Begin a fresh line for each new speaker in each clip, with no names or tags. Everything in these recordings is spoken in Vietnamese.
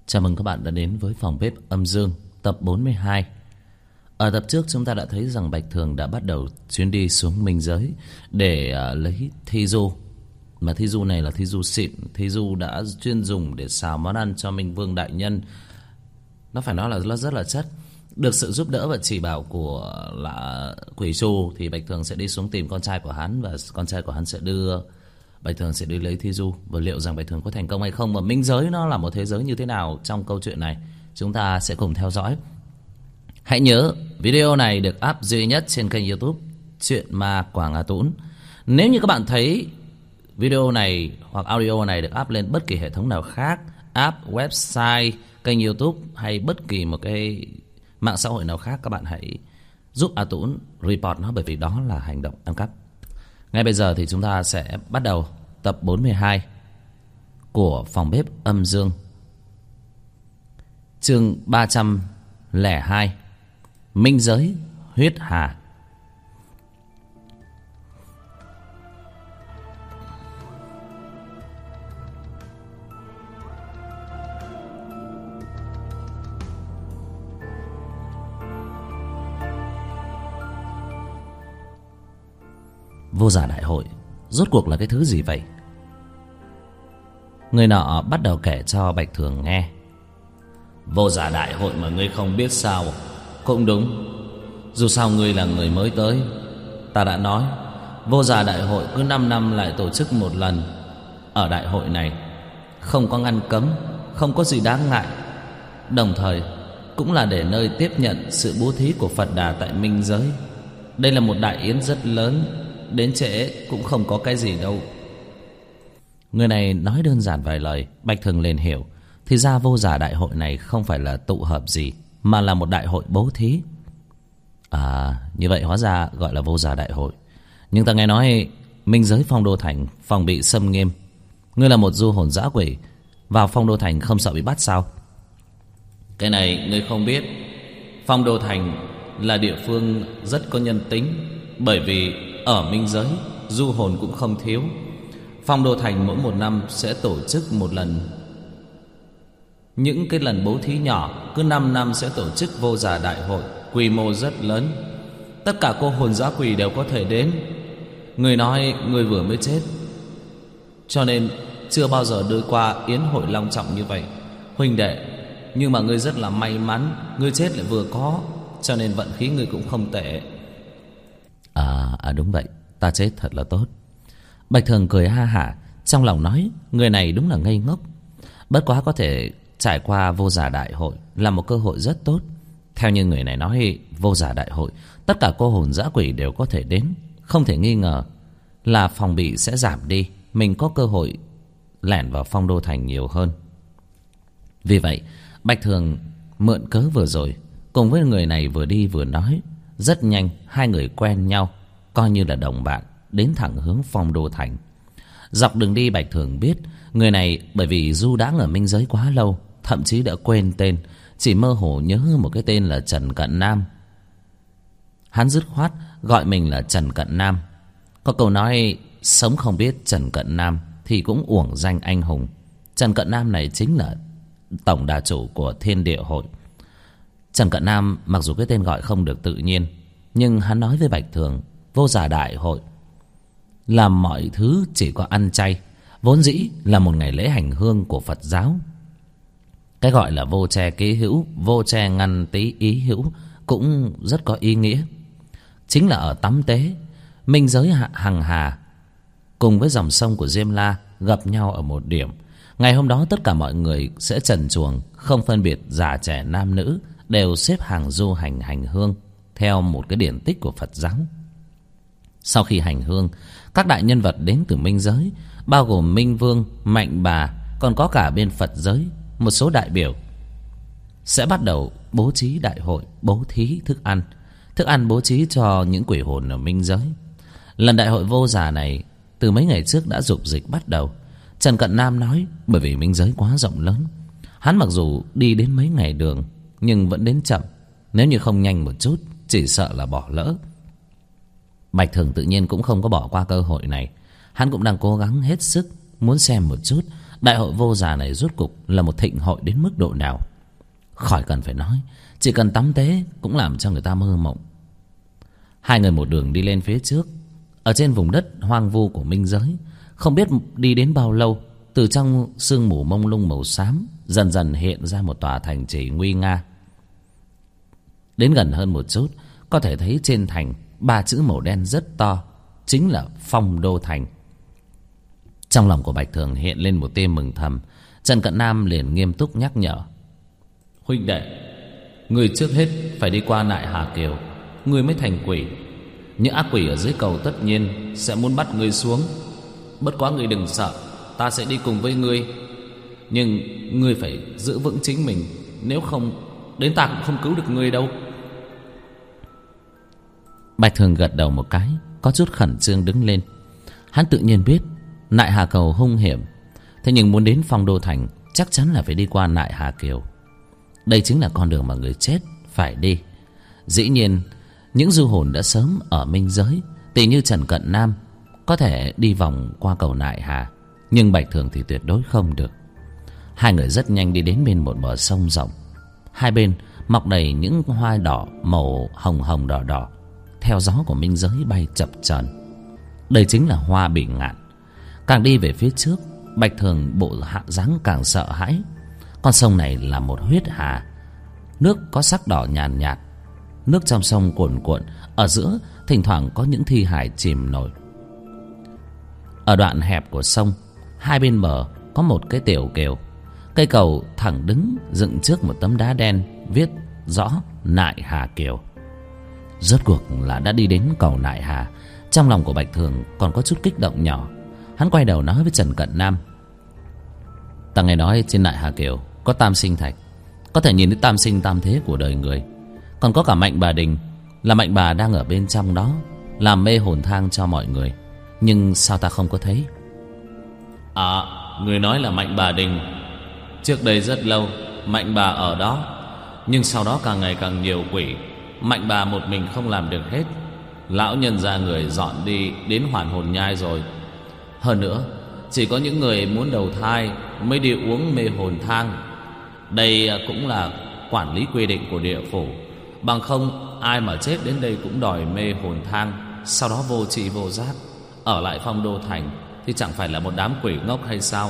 Chào mừng các bạn đã đến với phòng bếp âm dương tập 42. Ở tập trước chúng ta đã thấy rằng Bạch Thường đã bắt đầu chuyến đi xuống Minh Giới để lấy thi du. Mà thi du này là thi du xịn, thi du đã chuyên dùng để xào món ăn cho Minh Vương đại nhân. Nó phải nói là nó rất là chất. Được sự giúp đỡ và chỉ bảo của Quỷ Trù thì Bạch Thường sẽ đi xuống tìm con trai của hắn, và con trai của hắn sẽ đưa Bạch Thường sẽ đi lấy thi du. Và liệu rằng Bạch Thường có thành công hay không, và Minh Giới nó là một thế giới như thế nào trong câu chuyện này, chúng ta sẽ cùng theo dõi. Hãy nhớ video này được up duy nhất trên kênh YouTube Chuyện Ma Quảng Hà Tũng. Nếu như các bạn thấy video này hoặc audio này được up lên bất kỳ hệ thống nào khác, app, website, kênh YouTube hay bất kỳ một cái mạng xã hội nào khác, các bạn hãy giúp A Tũng report nó, bởi vì đó là hành động ăn cắp. Ngay bây giờ thì chúng ta sẽ bắt đầu tập 42 của phòng bếp âm dương, chương 302, Minh Giới huyết hà. Vô giả đại hội rốt cuộc là cái thứ gì vậy? Người nọ bắt đầu kể cho Bạch Thường nghe. Vô giả đại hội mà ngươi không biết sao? Cũng đúng, dù sao ngươi là người mới tới. Ta đã nói vô giả đại hội cứ 5 năm lại tổ chức một lần. Ở đại hội này không có ngăn cấm, không có gì đáng ngại, đồng thời cũng là để nơi tiếp nhận sự bố thí của Phật Đà tại Minh Giới. Đây là một đại yến rất lớn, đến trễ cũng không có cái gì đâu. Người này nói đơn giản vài lời, Bạch Thường liền hiểu. Thì ra vô giả đại hội này không phải là tụ hợp gì, mà là một đại hội bố thí. À, như vậy hóa ra gọi là vô giả đại hội. Nhưng ta nghe nói Minh Giới Phong Đô Thành phòng bị xâm nghiêm. Ngươi là một du hồn dã quỷ, vào Phong Đô Thành không sợ bị bắt sao? Cái này ngươi không biết. Phong Đô Thành là địa phương rất có nhân tính, bởi vì ở Minh Giới du hồn cũng không thiếu. Phong Đô Thành mỗi một năm sẽ tổ chức một lần. Những cái lần bố thí nhỏ, cứ 5 năm sẽ tổ chức vô giả đại hội, quy mô rất lớn. Tất cả cô hồn dã quỷ đều có thể đến. Người nói người vừa mới chết, cho nên chưa bao giờ đưa qua yến hội long trọng như vậy. Huynh đệ, nhưng mà ngươi rất là may mắn, ngươi chết lại vừa có, cho nên vận khí ngươi cũng không tệ. À đúng vậy, ta chết thật là tốt. Bạch Thường cười ha hả, trong lòng nói người này đúng là ngây ngốc. Bất quá có thể trải qua vô giả đại hội là một cơ hội rất tốt. Theo như người này nói, vô giả đại hội tất cả cô hồn dã quỷ đều có thể đến. Không thể nghi ngờ là phòng bị sẽ giảm đi, mình có cơ hội lẻn vào Phong Đô Thành nhiều hơn. Vì vậy Bạch Thường mượn cớ vừa rồi cùng với người này vừa đi vừa nói. Rất nhanh hai người quen nhau, coi như là đồng bạn, đến thẳng hướng Phong Đô Thành. Dọc đường đi Bạch Thường biết người này bởi vì du đãng ở Minh Giới quá lâu, thậm chí đã quên tên, chỉ mơ hồ nhớ một cái tên là Trần Cận Nam. Hắn dứt khoát gọi mình là Trần Cận Nam. Có câu nói sống không biết Trần Cận Nam thì cũng uổng danh anh hùng. Trần Cận Nam này chính là tổng đà chủ của Thiên Địa Hội. Trần Cận Nam mặc dù cái tên gọi không được tự nhiên, nhưng hắn nói với Bạch Thường vô giả đại hội làm mọi thứ chỉ có ăn chay, vốn dĩ là một ngày lễ hành hương của Phật giáo. Cái gọi là vô che ký hữu, vô che ngăn tí ý hữu cũng rất có ý nghĩa. Chính là ở tắm tế, Minh Giới hằng hà cùng với dòng sông của Diêm La gặp nhau ở một điểm. Ngày hôm đó tất cả mọi người sẽ trần truồng, không phân biệt già trẻ nam nữ, đều xếp hàng du hành hương theo một cái điển tích của Phật giáo. Sau khi hành hương, các đại nhân vật đến từ Minh Giới, bao gồm Minh Vương, Mạnh Bà, còn có cả bên Phật giới một số đại biểu, sẽ bắt đầu bố trí đại hội bố thí thức ăn. Thức ăn bố trí cho những quỷ hồn ở Minh Giới. Lần đại hội vô giả này từ mấy ngày trước đã dục dịch bắt đầu. Trần Cận Nam nói bởi vì Minh Giới quá rộng lớn, hắn mặc dù đi đến mấy ngày đường nhưng vẫn đến chậm. Nếu như không nhanh một chút chỉ sợ là bỏ lỡ. Bạch Thường tự nhiên cũng không có bỏ qua cơ hội này. Hắn cũng đang cố gắng hết sức muốn xem một chút Đại hội Vô Già này rốt cục là một thịnh hội đến mức độ nào? Khỏi cần phải nói, chỉ cần tắm tế cũng làm cho người ta mơ mộng. Hai người một đường đi lên phía trước. Ở trên vùng đất hoang vu của minh giới, không biết đi đến bao lâu, từ trong sương mù mông lung màu xám dần dần hiện ra một tòa thành trì nguy nga. Đến gần hơn một chút, có thể thấy trên thành 3 chữ màu đen rất to, chính là Phong Đô Thành. Trong lòng của Bạch Thường hiện lên một tia mừng thầm. Trần Cận Nam liền nghiêm túc nhắc nhở: huynh đệ, người trước hết phải đi qua Nại Hà Kiều, người mới thành quỷ. Những ác quỷ ở dưới cầu tất nhiên sẽ muốn bắt người xuống. Bất quá người đừng sợ, ta sẽ đi cùng với ngươi. Nhưng ngươi phải giữ vững chính mình, nếu không đến ta cũng không cứu được ngươi đâu. Bạch Thường gật đầu một cái, có chút khẩn trương đứng lên. Hắn tự nhiên biết Nại Hà Cầu hung hiểm, thế nhưng muốn đến Phong Đô Thành chắc chắn là phải đi qua Nại Hà Kiều. Đây chính là con đường mà người chết phải đi. Dĩ nhiên những du hồn đã sớm ở minh giới, tỷ như Trần Cận Nam, có thể đi vòng qua cầu Nại Hà, nhưng Bạch Thường thì tuyệt đối không được. Hai người rất nhanh đi đến bên một bờ sông rộng. Hai bên mọc đầy những hoa đỏ màu hồng hồng đỏ đỏ, theo gió của minh giới bay chập chờn. Đây chính là hoa bỉ ngạn. Càng đi về phía trước, Bạch Thường bộ hạ dáng càng sợ hãi. Con sông này là một huyết hà, nước có sắc đỏ nhàn nhạt, nước trong sông cuồn cuộn, ở giữa thỉnh thoảng có những thi hài chìm nổi. Ở đoạn hẹp của sông, hai bên bờ có một cái tiểu kiều. Cây cầu thẳng đứng dựng trước một tấm đá đen viết rõ Nại Hà Kiều. Rốt cuộc là đã đi đến cầu Nại Hà. Trong lòng của Bạch Thường còn có chút kích động nhỏ. Hắn quay đầu nói với Trần Cận Nam: ta nghe nói trên Nại Hà Kiều có tam sinh thạch, có thể nhìn thấy tam sinh tam thế của đời người. Còn có cả Mạnh Bà Đình, là Mạnh Bà đang ở bên trong đó, làm mê hồn thang cho mọi người. Nhưng sao ta không có thấy? À, người nói là Mạnh Bà Đình. Trước đây rất lâu Mạnh Bà ở đó, nhưng sau đó càng ngày càng nhiều quỷ. Mạnh Bà một mình không làm được hết. Lão nhân gia người dọn đi đến Hoàn Hồn Nhai rồi. Hơn nữa, chỉ có những người muốn đầu thai mới đi uống mê hồn thang. Đây cũng là quản lý quy định của địa phủ. Bằng không ai mà chết đến đây cũng đòi mê hồn thang, sau đó vô trị vô giác ở lại Phong Đô Thành, thì chẳng phải là một đám quỷ ngốc hay sao?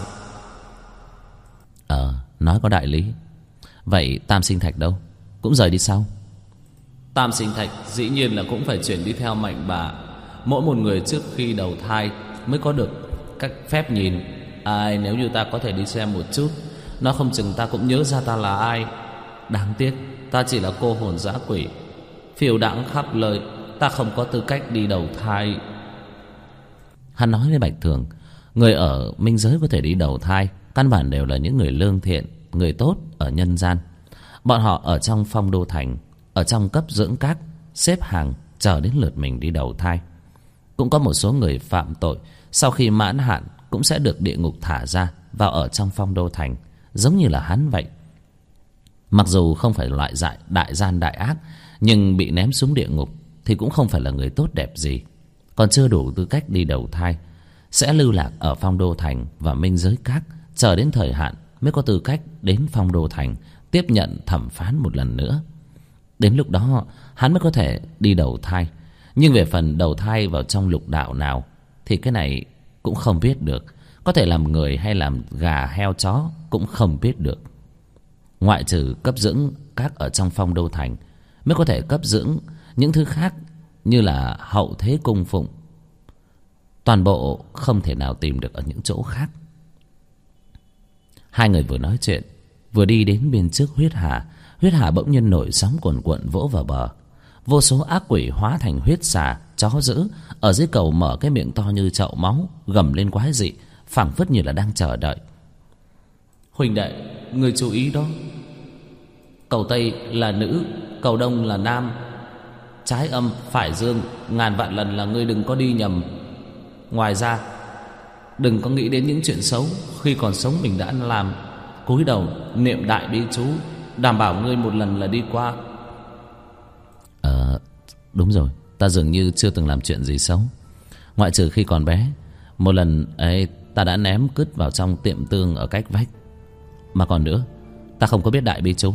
Nói có đại lý. Vậy tam sinh thạch đâu? Cũng rời đi sao? Tam sinh thạch dĩ nhiên là cũng phải chuyển đi theo Mạnh Bà. Mỗi một người trước khi đầu thai mới có được các phép nhìn. Ai, nếu như ta có thể đi xem một chút, nó không chừng ta cũng nhớ ra ta là ai. Đáng tiếc ta chỉ là cô hồn dã quỷ, phiêu đãng khắp nơi, ta không có tư cách đi đầu thai. Hắn nói với Bạch Thường, người ở minh giới có thể đi đầu thai căn bản đều là những người lương thiện, người tốt ở nhân gian. Bọn họ ở trong Phong Đô Thành, ở trong cấp dưỡng các, xếp hàng chờ đến lượt mình đi đầu thai. Cũng có một số người phạm tội, sau khi mãn hạn cũng sẽ được địa ngục thả ra vào ở trong Phong Đô Thành, giống như là hắn vậy. Mặc dù không phải loại đại gian đại ác, nhưng bị ném xuống địa ngục thì cũng không phải là người tốt đẹp gì, còn chưa đủ tư cách đi đầu thai, sẽ lưu lạc ở Phong Đô Thành và minh giới các, chờ đến thời hạn mới có tư cách đến Phong Đô Thành tiếp nhận thẩm phán một lần nữa. Đến lúc đó hắn mới có thể đi đầu thai. Nhưng về phần đầu thai vào trong lục đạo nào thì cái này cũng không biết được. Có thể làm người hay làm gà heo chó cũng không biết được. Ngoại trừ cấp dưỡng các ở trong Phong Đô Thành mới có thể cấp dưỡng những thứ khác, như là hậu thế cung phụng. Toàn bộ không thể nào tìm được ở những chỗ khác. Hai người vừa nói chuyện, vừa đi đến bên trước huyết hà. Huyết hà bỗng nhiên nổi sóng cuồn cuộn vỗ vào bờ. Vô số ác quỷ hóa thành huyết xà, chó dữ ở dưới cầu mở cái miệng to như chậu máu, gầm lên quái dị, phảng phất như là đang chờ đợi. Huỳnh đệ, người chú ý đó. Cầu Tây là nữ, cầu Đông là nam. Trái âm, phải dương, ngàn vạn lần là ngươi đừng có đi nhầm. Ngoài ra, đừng có nghĩ đến những chuyện xấu khi còn sống mình đã làm. Cúi đầu niệm đại bi chú, đảm bảo ngươi một lần là đi qua. Đúng rồi, ta dường như chưa từng làm chuyện gì xấu, ngoại trừ khi còn bé. Một lần ấy ta đã ném cứt vào trong tiệm tương ở cách vách. Mà còn nữa, ta không có biết đại bi chú.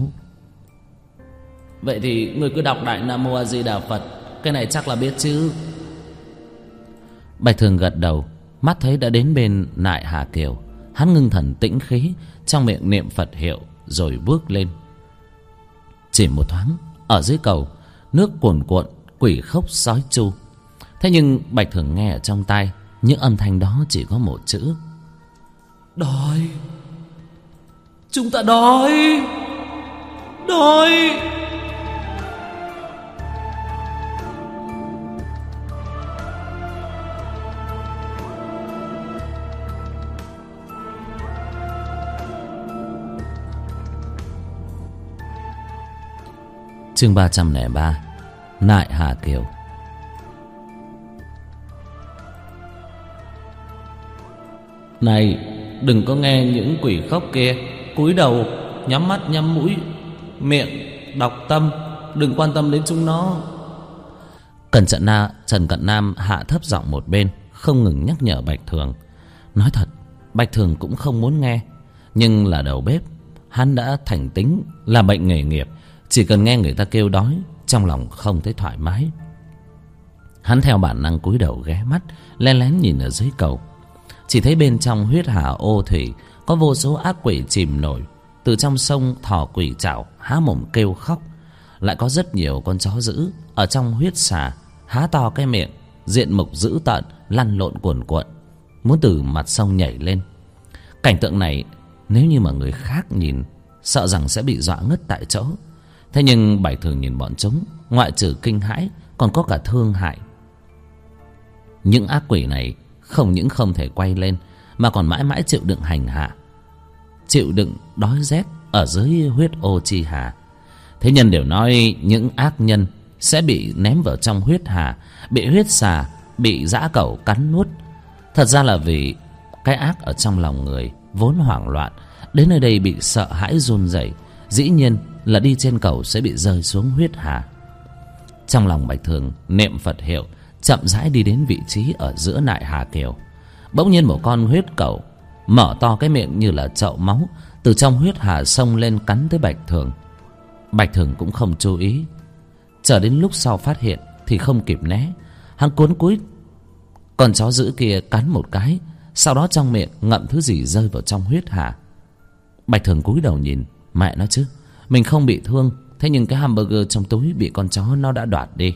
Vậy thì ngươi cứ đọc đại Nam Mô A Di Đà Phật, cái này chắc là biết chứ. Bạch Thường gật đầu, mắt thấy đã đến bên Nại Hà Kiều. Hắn ngưng thần tĩnh khí, trong miệng niệm Phật hiệu rồi bước lên. Chỉ một thoáng, ở dưới cầu nước cuồn cuộn, quỷ khóc sói chu. Thế nhưng Bạch Thường nghe ở trong tai, những âm thanh đó chỉ có một chữ: đói. Chúng ta đói. Đói. Chương 303. Nại Hà Kiều. Này, đừng có nghe những quỷ khóc kia. Cúi đầu, nhắm mắt nhắm mũi miệng, đọc tâm, đừng quan tâm đến chúng nó. Trần Cận Nam hạ thấp giọng một bên, không ngừng nhắc nhở Bạch Thường. Nói thật, Bạch Thường cũng không muốn nghe, nhưng là đầu bếp, hắn đã thành tính, là bệnh nghề nghiệp. Chỉ cần nghe người ta kêu đói, trong lòng không thấy thoải mái. Hắn theo bản năng cúi đầu ghé mắt, lén lén nhìn ở dưới cầu. Chỉ thấy bên trong huyết hà ô thủy có vô số ác quỷ chìm nổi. Từ trong sông thỏ quỷ trảo há mồm kêu khóc. Lại có rất nhiều con chó dữ ở trong huyết xà há to cái miệng, diện mục dữ tợn, lăn lộn cuồn cuộn, muốn từ mặt sông nhảy lên. Cảnh tượng này nếu như mà người khác nhìn, sợ rằng sẽ bị dọa ngất tại chỗ. Thế nhưng Bạch Thường nhìn bọn chúng, ngoại trừ kinh hãi còn có cả thương hại. Những ác quỷ này không những không thể quay lên, mà còn mãi mãi chịu đựng hành hạ, chịu đựng đói rét ở dưới huyết ô chi hà. Thế nhân đều nói những ác nhân sẽ bị ném vào trong huyết hà, bị huyết xà, bị dã cẩu cắn nuốt. Thật ra là vì cái ác ở trong lòng người vốn hoảng loạn, đến nơi đây bị sợ hãi run rẩy, dĩ nhiên là đi trên cầu sẽ bị rơi xuống huyết hà. Trong lòng Bạch Thường niệm Phật hiệu, chậm rãi đi đến vị trí ở giữa Nại Hà Kiều. Bỗng nhiên một con huyết cẩu mở to cái miệng như là chậu máu, từ trong huyết hà xông lên cắn tới Bạch Thường. Bạch Thường cũng không chú ý, chờ đến lúc sau phát hiện thì không kịp né. Hắn cuốn cúi, con chó dữ kia cắn một cái, sau đó trong miệng ngậm thứ gì rơi vào trong huyết hà. Bạch Thường cúi đầu nhìn, mẹ nó chứ, mình không bị thương, thế nhưng cái hamburger trong túi bị con chó nó đã đoạt đi.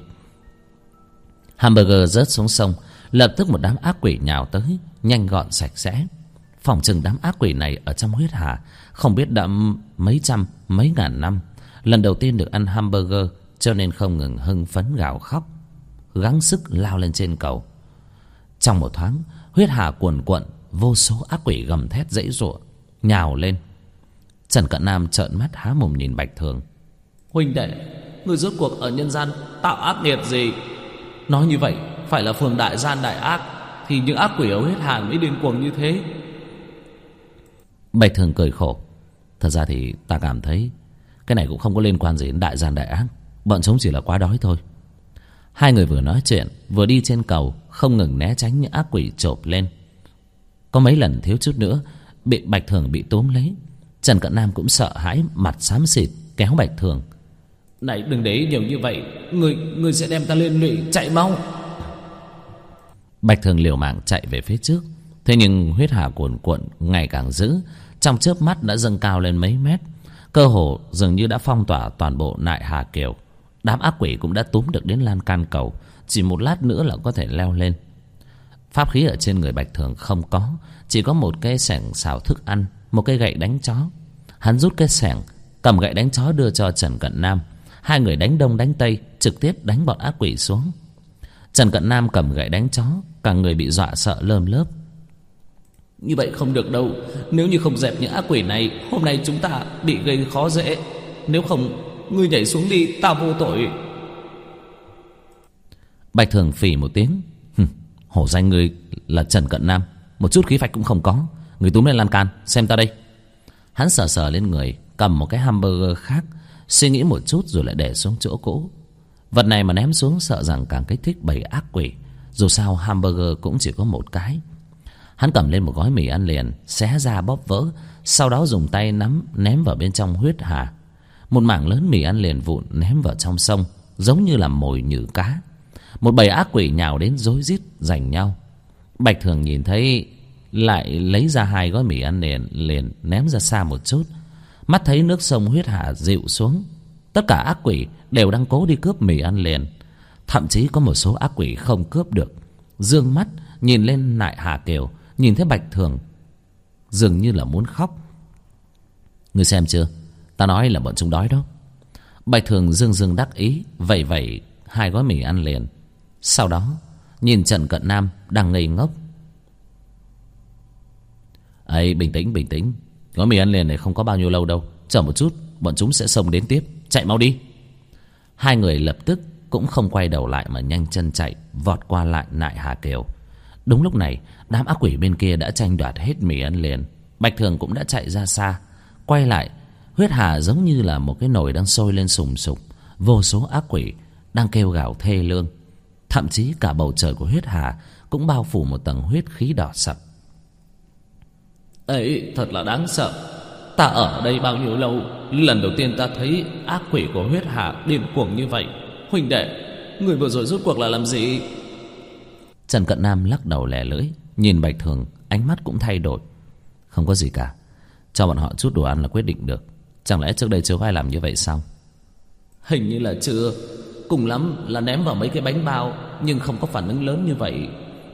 Hamburger rớt xuống sông, lập tức một đám ác quỷ nhào tới, nhanh gọn sạch sẽ. Phỏng chừng đám ác quỷ này ở trong huyết hà không biết đã mấy trăm mấy ngàn năm, lần đầu tiên được ăn hamburger, cho nên không ngừng hưng phấn gào khóc, gắng sức lao lên trên cầu. Trong một thoáng, huyết hà cuồn cuộn, vô số ác quỷ gầm thét giãy giụa nhào lên. Trần Cận Nam trợn mắt há mồm nhìn Bạch Thường. Huynh đệ, người rốt cuộc ở nhân gian tạo ác nghiệt gì? Nói như vậy phải là phường đại gian đại ác, thì những ác quỷ ở huyết hà mới điên cuồng như thế. Bạch Thường cười khổ. Thật ra thì ta cảm thấy cái này cũng không có liên quan gì đến đại gian đại ác, bọn chúng chỉ là quá đói thôi. Hai người vừa nói chuyện vừa đi trên cầu, không ngừng né tránh những ác quỷ chộp lên. Có mấy lần thiếu chút nữa bị Bạch Thường bị túm lấy. Trần Cận Nam cũng sợ hãi, mặt xám xịt kéo Bạch Thường. Này, đừng để ý nhiều như vậy, người sẽ đem ta liên lụy, chạy mau. Bạch Thường liều mạng chạy về phía trước. Thế nhưng huyết hà cuồn cuộn ngày càng dữ, trong chớp mắt đã dâng cao lên mấy mét, cơ hồ dường như đã phong tỏa toàn bộ Nại Hà Kiều. Đám ác quỷ cũng đã túm được đến lan can cầu, chỉ một lát nữa là có thể leo lên. Pháp khí ở trên người Bạch Thường không có, chỉ có một cái xẻng xào thức ăn, một cây gậy đánh chó. Hắn rút cái xẻng, cầm gậy đánh chó đưa cho Trần Cận Nam. Hai người đánh đông đánh tây, trực tiếp đánh bọn ác quỷ xuống. Trần Cận Nam cầm gậy đánh chó, cả người bị dọa sợ lơm lớp. Như vậy không được đâu, nếu như không dẹp những ác quỷ này, hôm nay chúng ta bị gây khó dễ. Nếu không, ngươi nhảy xuống đi, ta vô tội. Bạch Thường phì một tiếng. Hổ danh ngươi là Trần Cận Nam, một chút khí phách cũng không có. Người túm lên lan can, xem ta đây. Hắn sờ sờ lên người, cầm một cái hamburger khác, suy nghĩ một chút rồi lại để xuống chỗ cũ. Vật này mà ném xuống sợ rằng càng kích thích bầy ác quỷ. Dù sao hamburger cũng chỉ có một cái. Hắn cầm lên một gói mì ăn liền, xé ra bóp vỡ, sau đó dùng tay ném vào bên trong huyết hà. Một mảng lớn mì ăn liền vụn ném vào trong sông, giống như là mồi nhử cá. Một bầy ác quỷ nhào đến rối rít giành nhau. Bạch Thường nhìn thấy, lại lấy ra 2 gói mì ăn liền ném ra xa một chút. Mắt thấy nước sông huyết hà dịu xuống, tất cả ác quỷ đều đang cố đi cướp mì ăn liền. Thậm chí có một số ác quỷ không cướp được, dương mắt nhìn lên Nại Hà Kiều, nhìn thấy Bạch Thường dường như là muốn khóc. Ngươi xem chưa, ta nói là bọn chúng đói đó. Bạch Thường dưng đắc ý, vẩy 2 gói mì ăn liền. Sau đó nhìn Trần Cận Nam đang ngây ngốc. Ấy, bình tĩnh. Gói mì ăn liền này không có bao nhiêu lâu đâu, chờ một chút bọn chúng sẽ xông đến tiếp, chạy mau đi. 2 người lập tức cũng không quay đầu lại mà nhanh chân chạy, vọt qua lại Nại Hà Kiều. Đúng lúc này, đám ác quỷ bên kia đã tranh đoạt hết mì ăn liền. Bạch Thường cũng đã chạy ra xa, quay lại. Huyết hà giống như là một cái nồi đang sôi lên sùng sục, vô số ác quỷ đang kêu gào thê lương. Thậm chí cả bầu trời của huyết hà cũng bao phủ một tầng huyết khí đỏ sậm. Ấy, thật là đáng sợ. Ta ở đây bao nhiêu lâu, lần đầu tiên ta thấy ác quỷ của huyết hà điên cuồng như vậy. Huynh đệ, người vừa rồi rốt cuộc là làm gì? Trần Cận Nam lắc đầu lẻ lưỡi, nhìn Bạch Thường, ánh mắt cũng thay đổi. Không có gì cả, cho bọn họ chút đồ ăn là quyết định được. Chẳng lẽ trước đây chưa có ai làm như vậy sao? Hình như là chưa. Cùng lắm là ném vào mấy cái bánh bao, nhưng không có phản ứng lớn như vậy.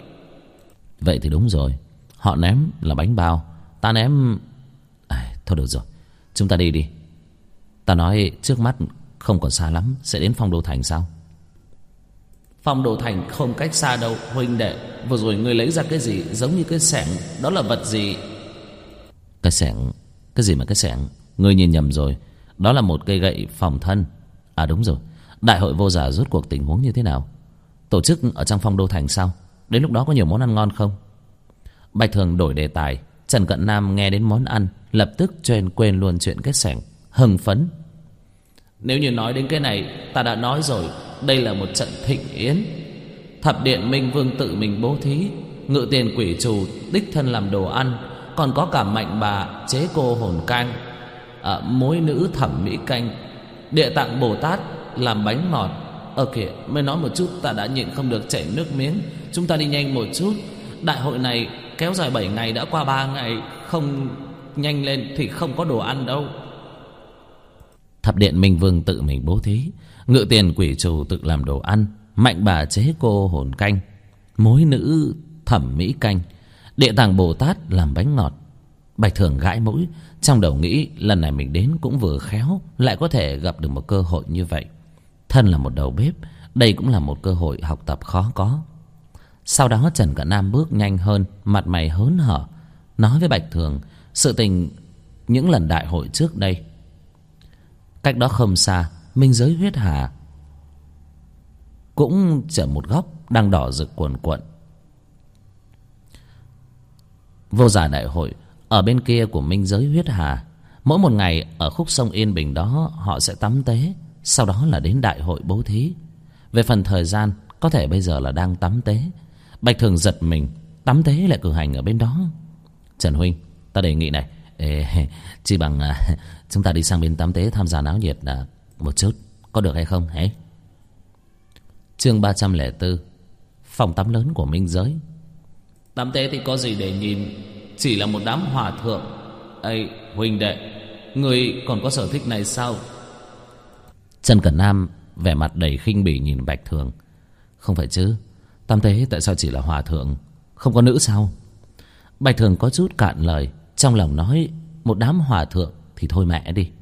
Vậy thì đúng rồi, họ ném là bánh bao, ta ném... thôi được rồi, chúng ta đi. Ta nói trước mắt không còn xa lắm, sẽ đến Phong Đô Thành sao? Phong Đô Thành không cách xa đâu huynh đệ. Vừa rồi ngươi lấy ra cái gì giống như cái xẻng, đó là vật gì? Cái xẻng? Cái gì mà cái xẻng? Ngươi nhìn nhầm rồi, đó là một cây gậy phòng thân. À đúng rồi, đại hội vô giả rốt cuộc tình huống như thế nào? Tổ chức ở trong Phong Đô Thành sao? Đến lúc đó có nhiều món ăn ngon không? Bạch Thường đổi đề tài. Trần Cận Nam nghe đến món ăn, lập tức quên luôn chuyện cái xẻng, hưng phấn. Nếu như nói đến cái này, ta đã nói rồi, đây là một trận thịnh yến. Thập điện Minh Vương tự mình bố thí, Ngự Tiền Quỷ Trù đích thân làm đồ ăn, còn có cả Mạnh Bà chế cô hồn canh, Mối Nữ thẩm mỹ canh, Địa Tạng Bồ Tát làm bánh ngọt. Kìa, mới nói một chút ta đã nhịn không được chảy nước miếng. Chúng ta đi nhanh một chút, đại hội này kéo dài 7 ngày, đã qua 3 ngày, không nhanh lên thì không có đồ ăn đâu. Thập điện Minh Vương tự mình bố thí, Ngự Tiền Quỷ Trù tự làm đồ ăn, Mạnh Bà chế cô hồn canh, Mối Nữ thẩm mỹ canh, Địa Tạng Bồ Tát làm bánh ngọt. Bạch Thường gãi mũi, trong đầu nghĩ lần này mình đến cũng vừa khéo, lại có thể gặp được một cơ hội như vậy. Thân là một đầu bếp, đây cũng là một cơ hội học tập khó có. Sau đó Trần Cận Nam bước nhanh hơn, mặt mày hớn hở, nói với Bạch Thường sự tình những lần đại hội trước đây. Cách đó không xa, minh giới huyết hà cũng chở một góc đang đỏ rực cuồn cuộn. Vô giả đại hội ở bên kia của minh giới huyết hà. Mỗi một ngày ở khúc sông Yên Bình đó họ sẽ tắm tế, sau đó là đến đại hội bố thí. Về phần thời gian, có thể bây giờ là đang tắm tế. Bạch Thường giật mình, tắm tế lại cử hành ở bên đó. Trần huynh, ta đề nghị này, chỉ bằng chúng ta đi sang bên tắm tế tham gia náo nhiệt một chút, có được hay không hả? Chương 304, phòng tắm lớn của minh giới. Tắm tế thì có gì để nhìn, chỉ là một đám hòa thượng. Ây huynh đệ, người còn có sở thích này sao? Trần Cẩn Nam vẻ mặt đầy khinh bỉ nhìn Bạch Thường. Không phải chứ, tắm tế tại sao chỉ là hòa thượng, không có nữ sao? Bạch Thường có chút cạn lời, trong lòng nói một đám hòa thượng thì thôi mẹ đi.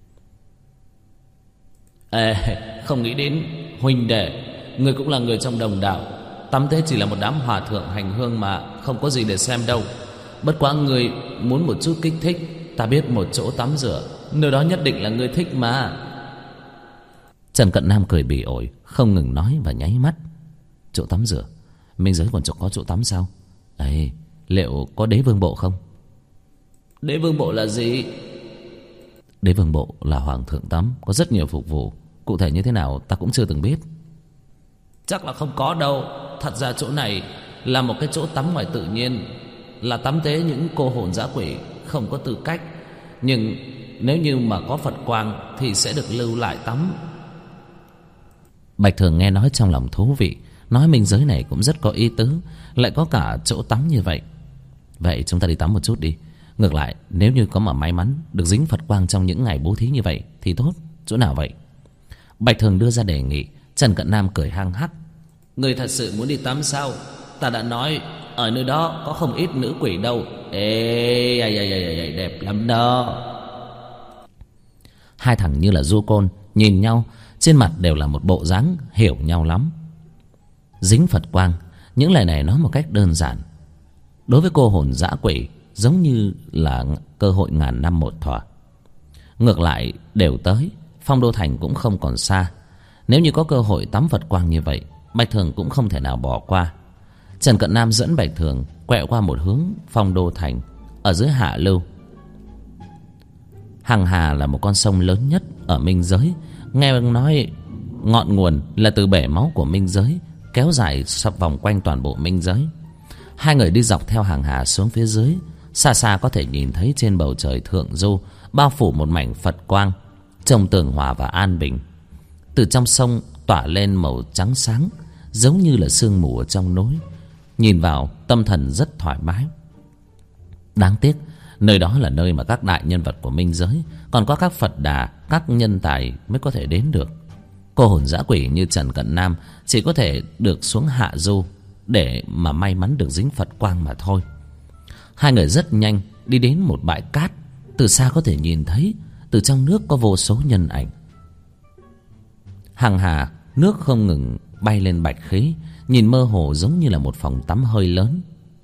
Không nghĩ đến huynh đệ, người cũng là người trong đồng đạo. Tắm tế chỉ là một đám hòa thượng hành hương mà, không có gì để xem đâu. Bất quá người muốn một chút kích thích, ta biết một chỗ tắm rửa, nơi đó nhất định là người thích mà. Trần Cận Nam cười bỉ ổi, không ngừng nói và nháy mắt. Chỗ tắm rửa? Minh giới còn có chỗ tắm sao? Liệu có đế vương bộ không? Đế vương bộ là gì? Đế vương bộ là hoàng thượng tắm, có rất nhiều phục vụ. Cụ thể như thế nào ta cũng chưa từng biết. Chắc là không có đâu. Thật ra chỗ này là một cái chỗ tắm ngoài tự nhiên. là tắm tế những cô hồn dã quỷ không có tư cách, nhưng nếu như mà có Phật quang thì sẽ được lưu lại tắm.
Bạch Thường nghe nói trong lòng thú vị, nói minh giới này cũng rất có ý tứ, lại có cả chỗ tắm như vậy. Vậy chúng ta đi tắm một chút đi. Ngược lại nếu như có mà may mắn được dính Phật quang trong những ngày bố thí như vậy thì tốt. Chỗ nào vậy? Bạch Thường đưa ra đề nghị. Trần Cận Nam cười hăng hắc.
Ngươi thật sự muốn đi tắm sao? Ta đã nói ở nơi đó có không ít nữ quỷ đâu. Ê, đẹp lắm đó.
Hai thằng như là du côn nhìn nhau, trên mặt đều là một bộ dáng hiểu nhau lắm. Dính Phật quang, những lời này nói một cách đơn giản. Đối với cô hồn dã quỷ giống như là cơ hội ngàn năm một thuở. Ngược lại đều tới, Phong Đô Thành cũng không còn xa. Nếu như có cơ hội tắm Phật quang như vậy, Bạch Thường cũng không thể nào bỏ qua. Trần Cận Nam dẫn Bạch Thường quẹo qua một hướng Phong Đô Thành. Ở dưới hạ lưu, Hằng Hà là một con sông lớn nhất ở minh giới. Nghe nói ngọn nguồn là từ bể máu của minh giới, kéo dài sập vòng quanh toàn bộ minh giới. Hai người đi dọc theo Hằng Hà xuống phía dưới. Xa xa có thể nhìn thấy trên bầu trời thượng du bao phủ một mảnh Phật quang, trông tường hòa và an bình. Từ trong sông tỏa lên màu trắng sáng, giống như là sương mù ở trong núi. Nhìn vào tâm thần rất thoải mái. Đáng tiếc nơi đó là nơi mà các đại nhân vật của minh giới, còn có các Phật đà, các nhân tài mới có thể đến được. Cô hồn dã quỷ như Trần Cận Nam chỉ có thể được xuống hạ du để mà may mắn được dính Phật quang mà thôi. Hai người rất nhanh đi đến một bãi cát. Từ xa có thể nhìn thấy, từ trong nước có vô số nhân ảnh. Hằng hà, nước không ngừng bay lên bạch khí, nhìn mơ hồ giống như là một phòng tắm hơi lớn.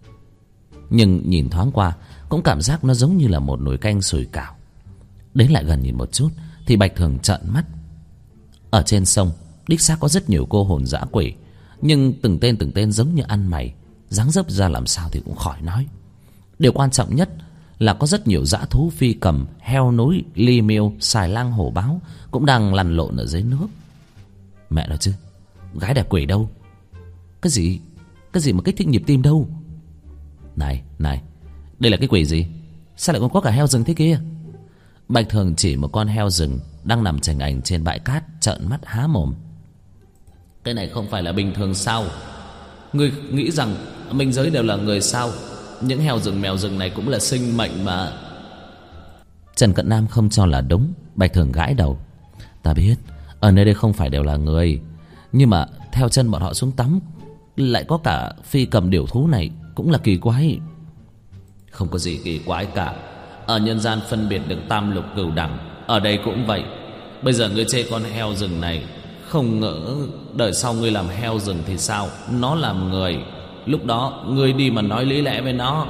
Nhưng nhìn thoáng qua cũng cảm giác nó giống như là một nồi canh sủi cảo. Đến lại gần nhìn một chút thì Bạch Thường trợn mắt. Ở trên sông đích xác có rất nhiều cô hồn dã quỷ, nhưng từng tên giống như ăn mày, dáng dấp ra làm sao thì cũng khỏi nói. Điều quan trọng nhất là có rất nhiều dã thú phi cầm, heo núi, li miêu, xài lang, hổ báo cũng đang lăn lộn ở dưới nước. Mẹ nó chứ, gái đẹp quỷ đâu? Cái gì mà kích thích nhịp tim đâu? Này, đây là cái quỷ gì? Sao lại còn có cả heo rừng thế kia? Bạch Thường chỉ một con heo rừng đang nằm chành ảnh trên bãi cát, trợn mắt há mồm.
Cái này không phải là bình thường sao? Ngươi nghĩ rằng minh giới đều là người sao? Những heo rừng mèo rừng này cũng là sinh mệnh mà.
Trần Cận Nam không cho là đúng. Bạch Thường gãi đầu. Ta biết ở nơi đây không phải đều là người, nhưng mà theo chân bọn họ xuống tắm lại có cả phi cầm điểu thú này cũng là kỳ quái.
Không có gì kỳ quái cả. Ở nhân gian phân biệt được tam lục cửu đẳng, ở đây cũng vậy. Bây giờ ngươi chê con heo rừng này, không ngờ đời sau ngươi làm heo rừng thì sao? Nó làm người, lúc đó ngươi đi mà nói lý lẽ với nó.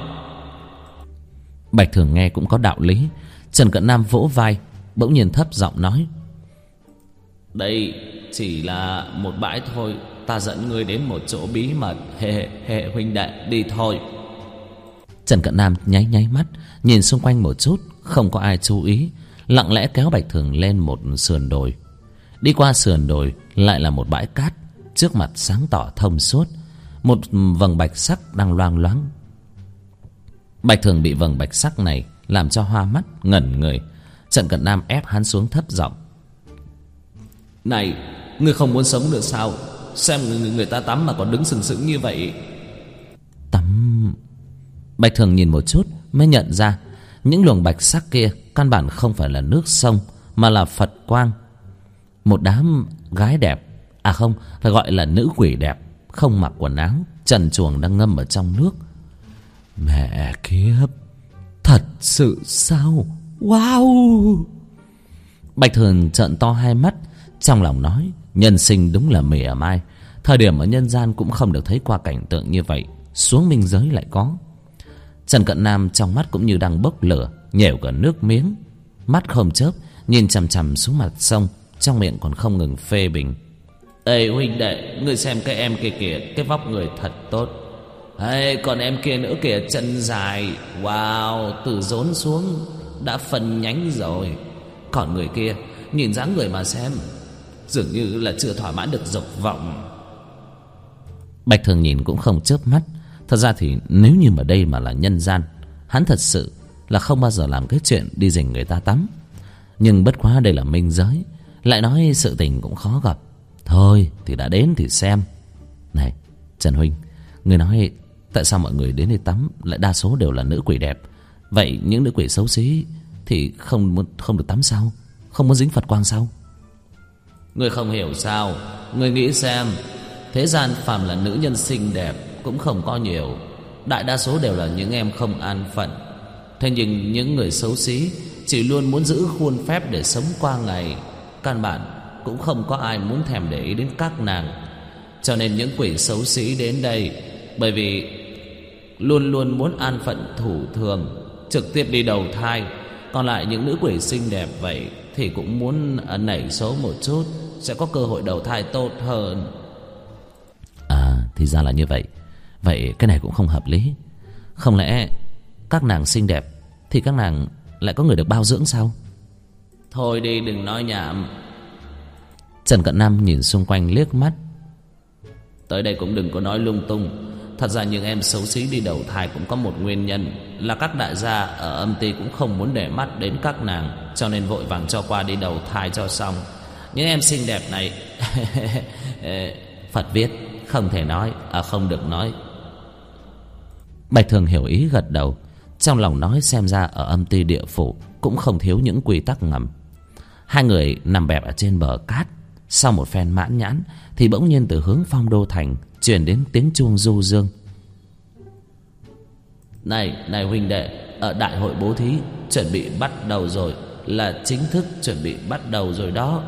Bạch Thường nghe cũng có đạo lý. Trần Cận Nam vỗ vai, bỗng nhiên thấp giọng nói.
Đây chỉ là một bãi thôi, ta dẫn ngươi đến một chỗ bí mật. Hệ huynh đệ, đi thôi.
Trần Cận Nam nháy mắt, nhìn xung quanh một chút, không có ai chú ý, lặng lẽ kéo Bạch Thường lên một sườn đồi. Đi qua sườn đồi lại là một bãi cát, trước mặt sáng tỏ thông suốt, một vầng bạch sắc đang loang loáng. Bạch Thường bị vầng bạch sắc này làm cho hoa mắt ngẩn người. Trần Cận Nam ép hắn xuống thấp giọng.
Này, ngươi không muốn sống nữa sao? Xem người ta tắm mà còn đứng sừng sững như vậy.
Tắm? Bạch Thường nhìn một chút mới nhận ra những luồng bạch sắc kia căn bản không phải là nước sông, mà là Phật quang. Một đám gái đẹp, à không, phải gọi là nữ quỷ đẹp, không mặc quần áo, trần truồng đang ngâm ở trong nước. Mẹ kiếp, thật sự sao? Wow! Bạch Thường trợn to hai mắt, trong lòng nói, nhân sinh đúng là mỉa mai. Thời điểm ở nhân gian cũng không được thấy qua cảnh tượng như vậy, xuống minh giới lại có. Trần Cận Nam trong mắt cũng như đang bốc lửa, nhểu cả nước miếng, mắt không chớp nhìn chằm chằm xuống mặt sông, trong miệng còn không ngừng phê bình.
Ê huynh đệ, ngươi xem cái em kia kìa, cái vóc người thật tốt. Ê, còn em kia nữa kìa, chân dài. Wow, từ rốn xuống đã phân nhánh rồi. Còn người kia, nhìn dáng người mà xem, dường như là chưa thỏa mãn được dục vọng.
Bạch Thường nhìn cũng không chớp mắt, Thật ra thì nếu như mà đây mà là nhân gian, hắn thật sự là không bao giờ làm cái chuyện đi rình người ta tắm. Nhưng bất quá đây là minh giới, lại nói sự tình cũng khó gặp. Thôi thì đã đến thì xem. Này Trần huynh, người nói tại sao mọi người đến đây tắm lại đa số đều là nữ quỷ đẹp? Vậy những nữ quỷ xấu xí thì không được tắm sao? Không muốn dính Phật quang sao?
Người không hiểu sao? Người nghĩ xem, thế gian phàm là nữ nhân xinh đẹp cũng không có nhiều, đại đa số đều là những em không an phận. Thế nhưng những người xấu xí chỉ luôn muốn giữ khuôn phép để sống qua ngày, căn bản cũng không có ai muốn thèm để ý đến các nàng. Cho nên những quỷ xấu xí đến đây bởi vì luôn luôn muốn an phận thủ thường, trực tiếp đi đầu thai. Còn lại những nữ quỷ xinh đẹp vậy thì cũng muốn nảy số một chút, sẽ có cơ hội đầu thai tốt hơn.
À thì ra là như vậy. Vậy cái này cũng không hợp lý. Không lẽ các nàng xinh đẹp thì các nàng lại có người được bao dưỡng sao?
Thôi đi, đừng nói nhảm.
Trần Cận Nam nhìn xung quanh liếc mắt.
Tới đây cũng đừng có nói lung tung. Thật ra những em xấu xí đi đầu thai cũng có một nguyên nhân, là các đại gia ở âm ty cũng không muốn để mắt đến các nàng, cho nên vội vàng cho qua đi đầu thai cho xong. Những em xinh đẹp này
Phật viết không thể nói, không được nói. Bạch Thường hiểu ý gật đầu. Trong lòng nói xem ra ở âm ty địa phủ cũng không thiếu những quy tắc ngầm. Hai người nằm bẹp ở trên bờ cát. Sau một phen mãn nhãn thì bỗng nhiên từ hướng Phong Đô Thành truyền đến tiếng chuông du dương.
Này huynh đệ, ở đại hội bố thí chuẩn bị bắt đầu rồi, là chính thức chuẩn bị bắt đầu rồi đó.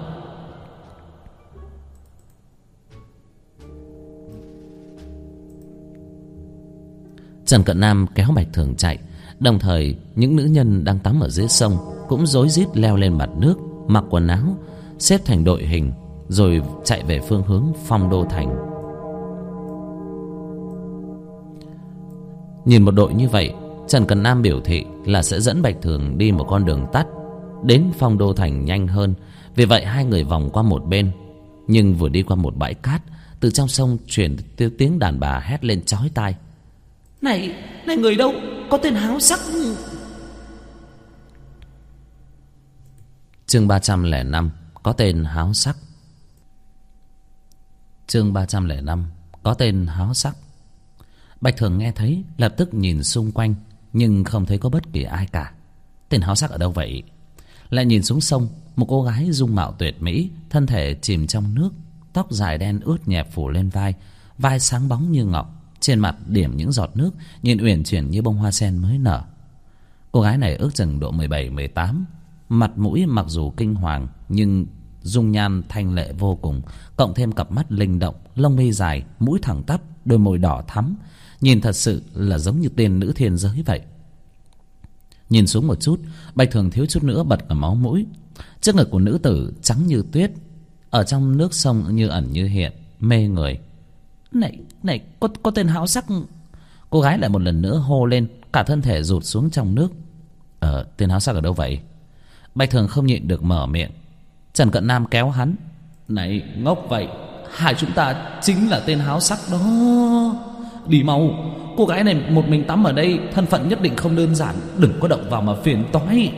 Trần Cận Nam kéo Bạch Thường chạy. Đồng thời những nữ nhân đang tắm ở dưới sông cũng rối rít leo lên mặt nước, mặc quần áo, xếp thành đội hình, rồi chạy về phương hướng Phong Đô Thành. Nhìn một đội như vậy, Trần Cận Nam biểu thị là sẽ dẫn Bạch Thường đi một con đường tắt đến Phong Đô Thành nhanh hơn. Vì vậy hai người vòng qua một bên. Nhưng vừa đi qua một bãi cát, từ trong sông truyền tiếng đàn bà hét lên chói tai.
Này người đâu? Có tên háo sắc.
Chương 305 có tên háo sắc. Chương 305 có tên háo sắc. Bạch Thường nghe thấy lập tức nhìn xung quanh, nhưng không thấy có bất kỳ ai cả. Tên háo sắc ở đâu vậy? Lại nhìn xuống sông, một cô gái dung mạo tuyệt mỹ, thân thể chìm trong nước, tóc dài đen ướt nhẹp phủ lên vai, vai sáng bóng như ngọc, trên mặt điểm những giọt nước, nhìn uyển chuyển như bông hoa sen mới nở. Cô gái này ước chừng độ 17-18, mặt mũi mặc dù kinh hoàng nhưng dung nhan thanh lệ vô cùng, cộng thêm cặp mắt linh động, lông mi dài, mũi thẳng tắp, đôi môi đỏ thắm, nhìn thật sự là giống như tiên nữ thiên giới vậy. Nhìn xuống một chút, Bạch Thường thiếu chút nữa bật cả máu mũi. Trước ngực của nữ tử trắng như tuyết, ở trong nước sông như ẩn như hiện, mê người. Này, có tên háo sắc. Cô gái lại một lần nữa hô lên, cả thân thể rụt xuống trong nước. Tên háo sắc ở đâu vậy? Bạch Thường không nhịn được mở miệng. Trần Cận Nam kéo hắn.
Này ngốc vậy, hai chúng ta chính là tên háo sắc đó. Đi mau, cô gái này một mình tắm ở đây, thân phận nhất định không đơn giản, đừng có động vào mà phiền toái.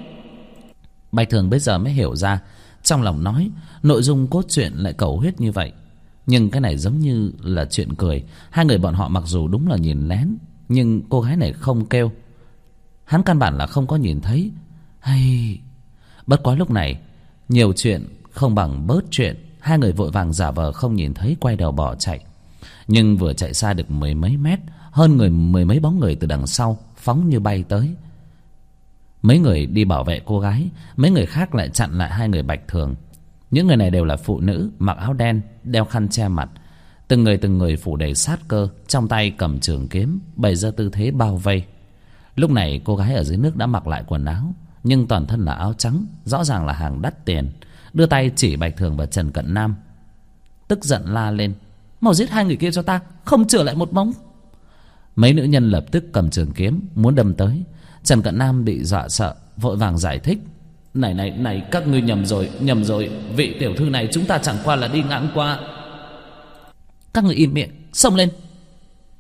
Bạch Thường bây giờ mới hiểu ra, trong lòng nói nội dung cốt truyện lại cầu huyết như vậy. Nhưng cái này giống như là chuyện cười. Hai người bọn họ mặc dù đúng là nhìn lén, nhưng cô gái này không kêu. Hắn căn bản là không có nhìn thấy. Hay bất quá lúc này nhiều chuyện không bằng bớt chuyện. Hai người vội vàng giả vờ không nhìn thấy, quay đầu bỏ chạy. Nhưng vừa chạy xa được mười mấy mét, mười mấy bóng người từ đằng sau phóng như bay tới. Mấy người đi bảo vệ cô gái, mấy người khác lại chặn lại hai người Bạch Thường. Những người này đều là phụ nữ, mặc áo đen, đeo khăn che mặt. Từng người phủ đầy sát cơ, trong tay cầm trường kiếm, bày ra tư thế bao vây. Lúc này cô gái ở dưới nước đã mặc lại quần áo, nhưng toàn thân là áo trắng, rõ ràng là hàng đắt tiền. Đưa tay chỉ Bạch Thường và Trần Cận Nam, tức giận la lên. Mau giết hai người kia cho ta, không chừa lại một bóng. Mấy nữ nhân lập tức cầm trường kiếm muốn đâm tới. Trần Cận Nam bị dọa sợ, vội vàng giải thích.
Này, các ngươi nhầm rồi. Vị tiểu thư này chúng ta chẳng qua là đi ngang qua.
Các người im miệng, xông lên.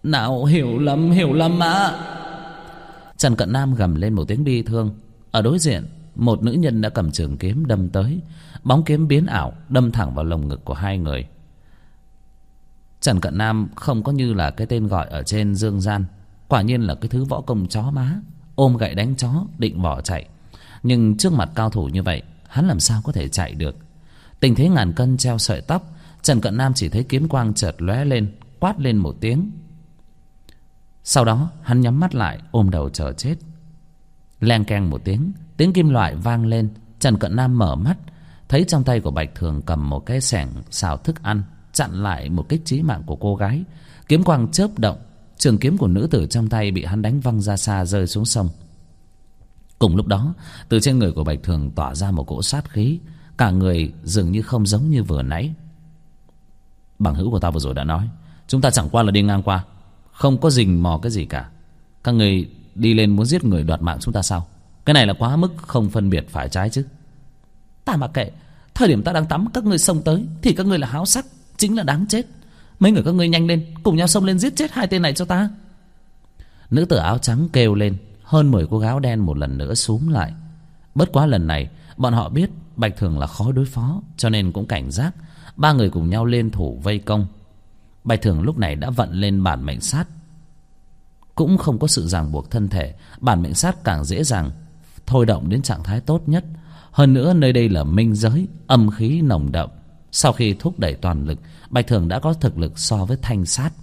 Nào hiểu lầm mà.
Trần Cận Nam gầm lên một tiếng bi thương. Ở đối diện, một nữ nhân đã cầm trường kiếm đâm tới. Bóng kiếm biến ảo đâm thẳng vào lồng ngực của hai người. Trần Cận Nam không có như là cái tên gọi ở trên dương gian. Quả nhiên là cái thứ võ công chó má, ôm gậy đánh chó định bỏ chạy. Nhưng trước mặt cao thủ như vậy, hắn làm sao có thể chạy được. Tình thế ngàn cân treo sợi tóc. Trần Cận Nam chỉ thấy kiếm quang chợt lóe lên, quát lên một tiếng. Sau đó hắn nhắm mắt lại, ôm đầu chờ chết. Leng keng một tiếng, tiếng kim loại vang lên. Trần Cận Nam mở mắt, thấy trong tay của Bạch Thường cầm một cái xẻng xào thức ăn, chặn lại một kích chí mạng của cô gái. Kiếm quang chớp động, trường kiếm của nữ tử trong tay bị hắn đánh văng ra xa, rơi xuống sông. Cùng lúc đó, từ trên người của Bạch Thường tỏa ra một cỗ sát khí. Cả người dường như không giống như vừa nãy. Bằng hữu của ta vừa rồi đã nói, chúng ta chẳng qua là đi ngang qua, không có rình mò cái gì cả. Các người đi lên muốn giết người đoạt mạng chúng ta sao? Cái này là quá mức không phân biệt phải trái chứ.
Ta mặc kệ, thời điểm ta đang tắm các ngươi xông tới thì các ngươi là háo sắc, chính là đáng chết. Mấy người các ngươi nhanh lên, cùng nhau xông lên giết chết hai tên này cho ta.
Nữ tử áo trắng kêu lên. Hơn 10 cô gái áo đen một lần nữa xúm lại. Bất quá lần này bọn họ biết Bạch Thường là khó đối phó, cho nên cũng cảnh giác. Ba người cùng nhau lên thủ vây công. Bạch Thường lúc này đã vận lên bản mệnh sát, cũng không có sự ràng buộc thân thể. Bản mệnh sát càng dễ dàng thôi động đến trạng thái tốt nhất. Hơn nữa nơi đây là minh giới, âm khí nồng đậm. Sau khi thúc đẩy toàn lực, Bạch Thường đã có thực lực so với thanh sát.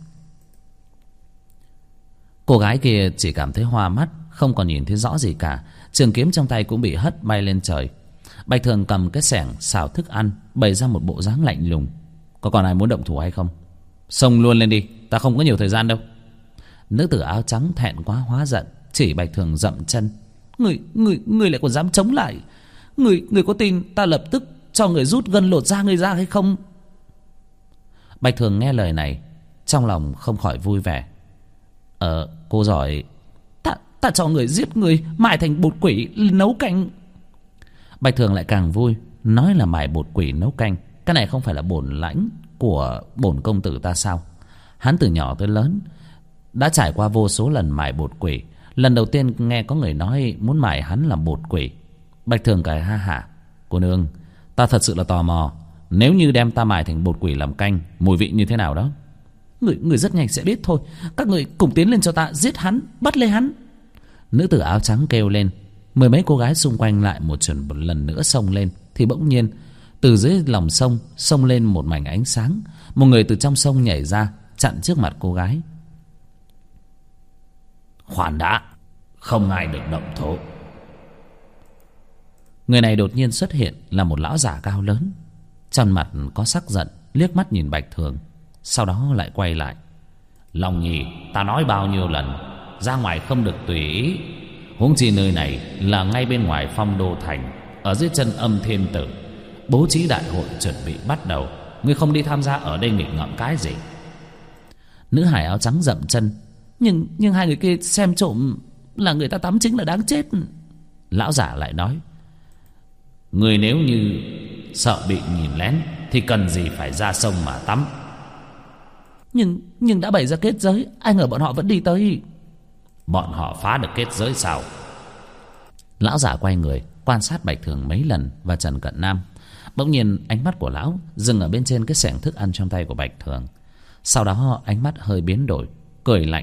Cô gái kia chỉ cảm thấy hoa mắt, không còn nhìn thấy rõ gì cả. Trường kiếm trong tay cũng bị hất bay lên trời. Bạch Thường cầm cái xẻng xào thức ăn, bày ra một bộ dáng lạnh lùng. Có còn ai muốn động thủ hay không? Xông luôn lên đi, ta không có nhiều thời gian đâu. Nữ tử áo trắng thẹn quá hóa giận, chỉ Bạch Thường dậm chân. Người lại còn dám chống lại? Người có tin ta lập tức cho người rút gân lột da người ra hay không? Bạch Thường nghe lời này, trong lòng không khỏi vui vẻ. Cô giỏi.
Ta cho người giết người, mài thành bột quỷ nấu canh.
Bạch Thường lại càng vui, nói là mài bột quỷ nấu canh. Cái này không phải là bổn lãnh của bổn công tử ta sao? Hắn từ nhỏ tới lớn đã trải qua vô số lần mài bột quỷ. Lần đầu tiên nghe có người nói muốn mài hắn làm bột quỷ. Bạch Thường cười ha hả. Cô nương, ta thật sự là tò mò, nếu như đem ta mài thành bột quỷ làm canh, mùi vị như thế nào đó?
Người rất nhanh sẽ biết thôi. Các người cùng tiến lên cho ta, giết hắn, bắt lấy hắn.
Nữ tử áo trắng kêu lên. 10 mấy cô gái xung quanh lại một lần nữa xông lên. Thì bỗng nhiên từ dưới lòng sông xông lên một mảnh ánh sáng. Một người từ trong sông nhảy ra, chặn trước mặt cô gái.
Khoan đã, không ai được động thổ.
Người này đột nhiên xuất hiện là một lão giả cao lớn, trong mặt có sắc giận, liếc mắt nhìn Bạch Thường, sau đó lại quay lại.
Long Nhi, ta nói bao nhiêu lần, ra ngoài không được tùy ý. Huống chi nơi này là ngay bên ngoài Phong Đô Thành, ở dưới chân Âm Thiên Tử. Bố trí đại hội chuẩn bị bắt đầu, ngươi không đi tham gia ở đây nghịch ngợm cái gì?
Nữ hải áo trắng dậm chân.
Nhưng hai người kia xem trộm là người ta tắm chính là đáng chết.
Lão giả lại nói.
Người nếu như sợ bị nhìn lén thì cần gì phải ra sông mà tắm? Nhưng đã bày ra kết giới, ai ngờ bọn họ vẫn đi tới. Bọn họ phá được kết giới sao?
Lão giả quay người quan sát Bạch Thường mấy lần và Trần Cận Nam. Bỗng nhiên ánh mắt của lão dừng ở bên trên cái xẻng thức ăn trong tay của Bạch Thường. Sau đó ánh mắt hơi biến đổi, cười lạnh.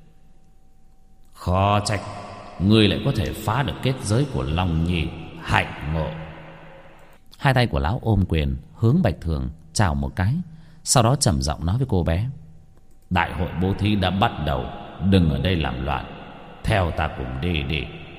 Khó trách ngươi lại có thể phá được kết giới của Long Nhi, hạnh ngộ.
Hai tay của lão ôm quyền hướng Bạch Thường chào một cái, sau đó trầm giọng nói với cô bé.
Đại hội bố thí đã bắt đầu, đừng ở đây làm loạn, theo ta cùng đi.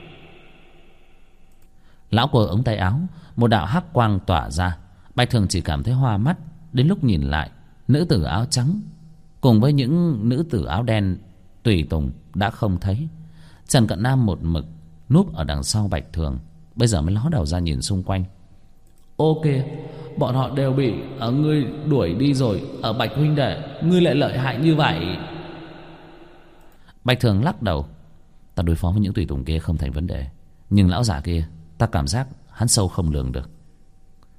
Lão quơ ống tay áo, một đạo hắc quang tỏa ra. Bạch Thường chỉ cảm thấy hoa mắt. Đến lúc nhìn lại, nữ tử áo trắng cùng với những nữ tử áo đen tùy tùng đã không thấy. Trần Cận Nam một mực núp ở đằng sau Bạch Thường, bây giờ mới ló đầu ra nhìn xung quanh.
Ok, bọn họ đều bị ngươi đuổi đi rồi. Ở Bạch huynh đệ, ngươi lại lợi hại như vậy.
Bạch Thường lắc đầu. Ta đối phó với những tùy tùng kia không thành vấn đề, nhưng lão giả kia ta cảm giác hắn sâu không lường được.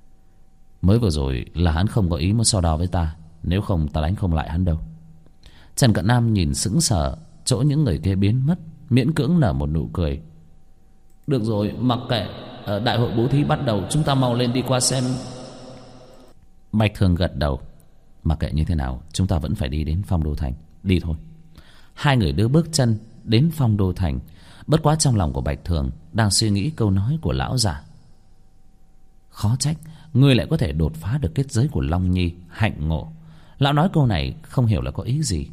Mới vừa rồi là hắn không có ý muốn so đo với ta, nếu không ta đánh không lại hắn đâu. Trần Cận Nam nhìn sững sờ chỗ những người kia biến mất, miễn cưỡng nở một nụ cười.
Được rồi, mặc kệ, đại hội bố thí bắt đầu, chúng ta mau lên đi qua xem.
Bạch Thường gật đầu. Mặc kệ như thế nào, chúng ta vẫn phải đi đến Phong Đô Thành. Đi thôi. Hai người đưa bước chân đến Phong Đô Thành. Bất quá trong lòng của Bạch Thường đang suy nghĩ câu nói của lão già. Khó trách ngươi lại có thể đột phá được kết giới của Long Nhi, hạnh ngộ. Lão nói câu này không hiểu là có ý gì.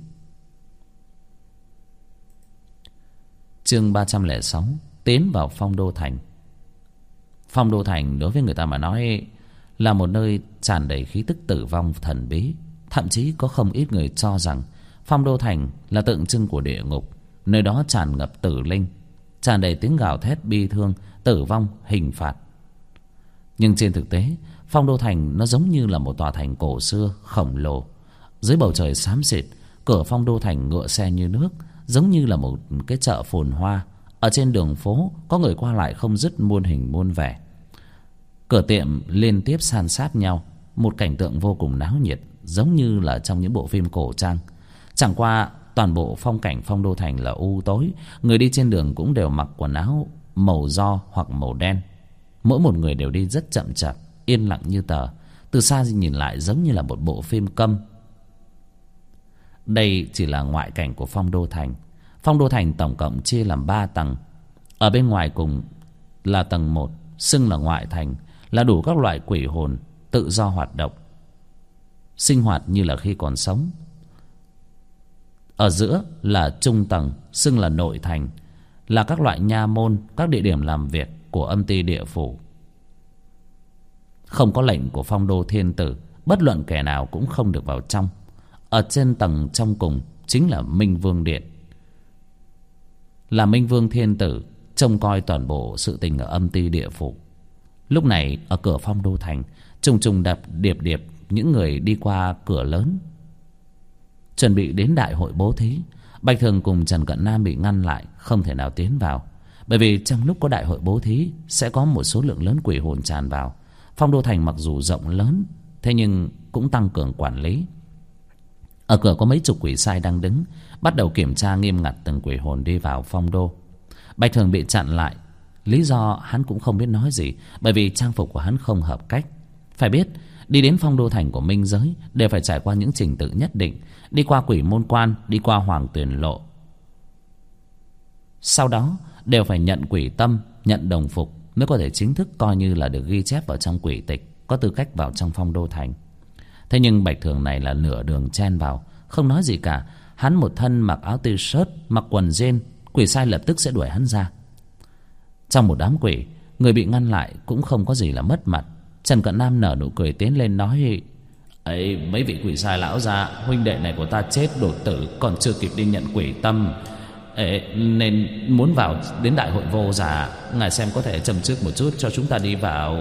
Chương 306. Tiến vào Phong Đô Thành. Phong Đô Thành đối với người ta mà nói là một nơi tràn đầy khí tức tử vong thần bí. Thậm chí có không ít người cho rằng Phong Đô Thành là tượng trưng của địa ngục. Nơi đó tràn ngập tử linh, tràn đầy tiếng gào thét bi thương, tử vong, hình phạt. Nhưng trên thực tế, Phong Đô Thành nó giống như là một tòa thành cổ xưa khổng lồ. Dưới bầu trời xám xịt, cửa Phong Đô Thành ngựa xe như nước, giống như là một cái chợ phồn hoa. Ở trên đường phố có người qua lại không dứt, muôn hình muôn vẻ. Cửa tiệm liên tiếp san sát nhau, một cảnh tượng vô cùng náo nhiệt, giống như là trong những bộ phim cổ trang. Chẳng qua toàn bộ phong cảnh Phong Đô Thành là u tối. Người đi trên đường cũng đều mặc quần áo màu do hoặc màu đen. Mỗi một người đều đi rất chậm chạp, yên lặng như tờ. Từ xa nhìn lại giống như là một bộ phim câm. Đây chỉ là ngoại cảnh của Phong Đô Thành. Phong Đô Thành tổng cộng chia làm 3 tầng. Ở bên ngoài cùng là tầng 1, xưng là ngoại thành, là đủ các loại quỷ hồn tự do hoạt động, sinh hoạt như là khi còn sống. Ở giữa là trung tầng, xưng là nội thành, là các loại nha môn, các địa điểm làm việc của âm ty địa phủ. Không có lệnh của Phong Đô Thiên Tử, bất luận kẻ nào cũng không được vào trong. Ở trên tầng trong cùng chính là Minh Vương Điện, là Minh Vương Thiên Tử trông coi toàn bộ sự tình ở âm ty địa phủ. Lúc này ở cửa Phong Đô Thành trùng trùng điệp điệp những người đi qua cửa lớn, chuẩn bị đến đại hội bố thí. Bạch Thường cùng Trần Cận Nam bị ngăn lại, không thể nào tiến vào. Bởi vì trong lúc có đại hội bố thí sẽ có một số lượng lớn quỷ hồn tràn vào. Phong Đô Thành mặc dù rộng lớn, thế nhưng cũng tăng cường quản lý. Ở cửa có mấy chục quỷ sai đang đứng, bắt đầu kiểm tra nghiêm ngặt từng quỷ hồn đi vào Phong Đô. Bạch Thường bị chặn lại. Lý do hắn cũng không biết nói gì, bởi vì trang phục của hắn không hợp cách. Phải biết, đi đến Phong Đô Thành của Minh Giới đều phải trải qua những trình tự nhất định. Đi qua Quỷ Môn Quan, đi qua Hoàng Tuyền Lộ, sau đó đều phải nhận quỷ tâm, nhận đồng phục, mới có thể chính thức coi như là được ghi chép vào trong quỷ tịch, có tư cách vào trong Phong Đô Thành. Thế nhưng Bạch Thường này là nửa đường chen vào, không nói gì cả. Hắn một thân mặc áo t-shirt, mặc quần jean, quỷ sai lập tức sẽ đuổi hắn ra. Trong một đám quỷ, người bị ngăn lại cũng không có gì là mất mặt. Trần Cận Nam nở nụ cười tiến lên nói: ấy, mấy vị quỷ sai lão gia, huynh đệ này của ta chết đột tử, còn chưa kịp đi nhận quỷ tâm, nên muốn vào đến đại hội vô giả. Ngài xem có thể châm trước một chút cho chúng ta đi vào.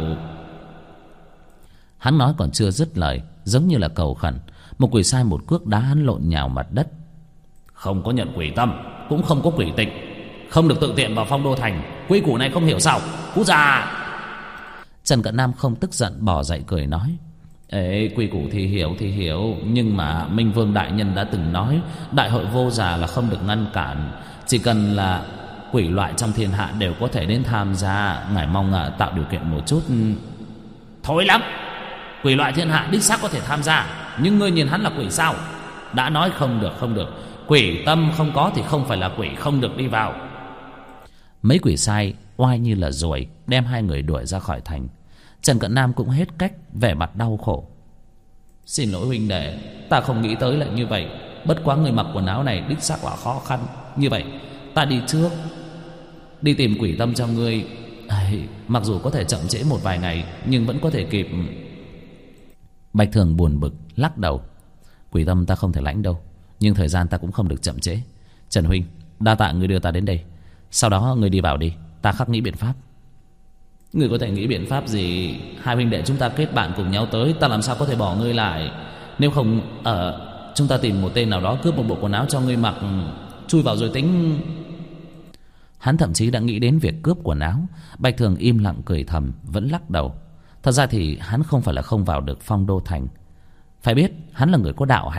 Hắn nói còn chưa dứt lời, giống như là cầu khẩn, một quỷ sai một cước đá hắn lộn nhào mặt đất. Không có nhận quỷ tâm, cũng không có quỷ tịch, không được tự tiện vào Phong Đô Thành. Quy củ này không hiểu sao? Cút ra! Trần Cận Nam không tức giận, bỏ dậy cười nói: ê, quy củ thì hiểu, nhưng mà Minh Vương đại nhân đã từng nói đại hội vô giả là không được ngăn cản, chỉ cần là quỷ loại trong thiên hạ đều có thể đến tham gia. Ngài mong tạo điều kiện một chút. Thôi lắm, quỷ loại thiên hạ đích xác có thể tham gia, nhưng ngươi nhìn hắn là quỷ sao? Đã nói không được. Quỷ tâm không có thì không phải là quỷ, không được đi vào. Mấy quỷ sai oai như là ruồi, đem hai người đuổi ra khỏi thành. Trần Cận Nam cũng hết cách, vẻ mặt đau khổ. Xin lỗi huynh đệ, ta không nghĩ tới lại như vậy. Bất quá người mặc quần áo này đích xác là khó khăn. Như vậy ta đi trước, đi tìm quỷ tâm cho ngươi. Mặc dù có thể chậm trễ một vài ngày, nhưng vẫn có thể kịp. Bạch Thường buồn bực lắc đầu: quỷ tâm ta không thể lãnh đâu, nhưng thời gian ta cũng không được chậm trễ. Trần huynh, đa tạ ngươi đưa ta đến đây. Sau đó ngươi đi vào đi, ta khắc nghĩ biện pháp. Ngươi có thể nghĩ biện pháp gì? Hai huynh đệ chúng ta kết bạn cùng nhau tới, ta làm sao có thể bỏ ngươi lại? Nếu không, chúng ta tìm một tên nào đó cướp một bộ quần áo cho ngươi mặc, chui vào rồi tính. Hắn thậm chí đã nghĩ đến việc cướp quần áo. Bạch Thường im lặng cười thầm, vẫn lắc đầu. Thật ra thì hắn không phải là không vào được Phong Đô Thành. Phải biết hắn là người có đạo hạnh,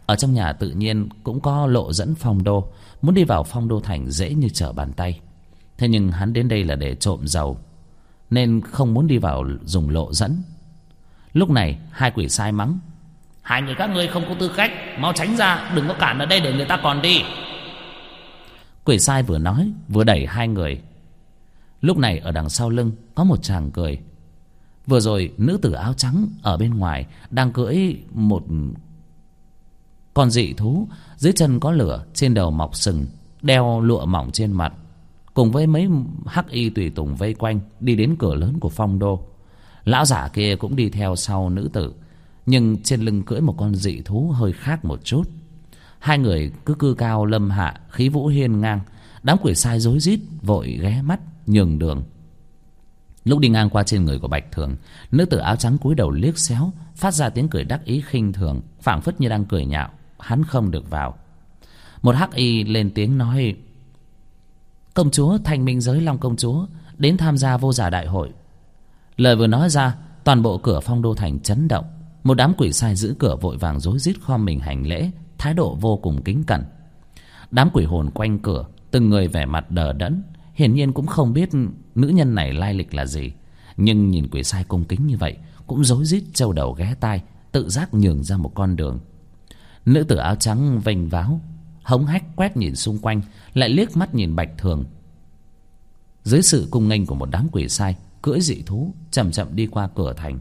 Ở trong nhà tự nhiên cũng có lộ dẫn phong đô, muốn đi vào phong đô thành dễ như trở bàn tay. Thế nhưng hắn đến đây là để trộm dầu, nên không muốn đi vào dùng lộ dẫn. Lúc này hai quỷ sai mắng:
Hai người các ngươi không có tư cách, mau tránh ra, đừng có cản ở đây để người ta còn đi.
Quỷ sai vừa nói vừa đẩy hai người. Lúc này ở đằng sau lưng có một chàng cười. Vừa rồi nữ tử áo trắng ở bên ngoài đang cưỡi một con dị thú, dưới chân có lửa, trên đầu mọc sừng, đeo lụa mỏng trên mặt, cùng với mấy hắc y tùy tùng vây quanh đi đến cửa lớn của phong đô. Lão giả kia cũng đi theo sau nữ tử, nhưng trên lưng cưỡi một con dị thú hơi khác một chút. Hai người cứ cư cao lâm hạ, khí vũ hiên ngang. Đám quỷ sai rối rít vội ghé mắt nhường đường. Lúc đi ngang qua trên người của Bạch Thường, nữ tử áo trắng cúi đầu liếc xéo, phát ra tiếng cười đắc ý khinh thường, phảng phất như đang cười nhạo hắn không được vào. Một hắc y lên tiếng nói: Công chúa Thanh Minh Giới Long công chúa đến tham gia vô giả đại hội. Lời vừa nói ra, toàn bộ cửa phong đô thành chấn động. Một đám quỷ sai giữ cửa vội vàng rối rít khom mình hành lễ, thái độ vô cùng kính cẩn. Đám quỷ hồn quanh cửa từng người vẻ mặt đờ đẫn, hiển nhiên cũng không biết nữ nhân này lai lịch là gì, nhưng nhìn quỷ sai cung kính như vậy cũng rối rít trâu đầu ghé tai, tự giác nhường ra một con đường. Nữ tử áo trắng vênh váo hống hách quét nhìn xung quanh, lại liếc mắt nhìn Bạch Thường. Dưới sự cung nghênh của một đám quỷ sai cưỡi dị thú chậm chậm đi qua cửa thành.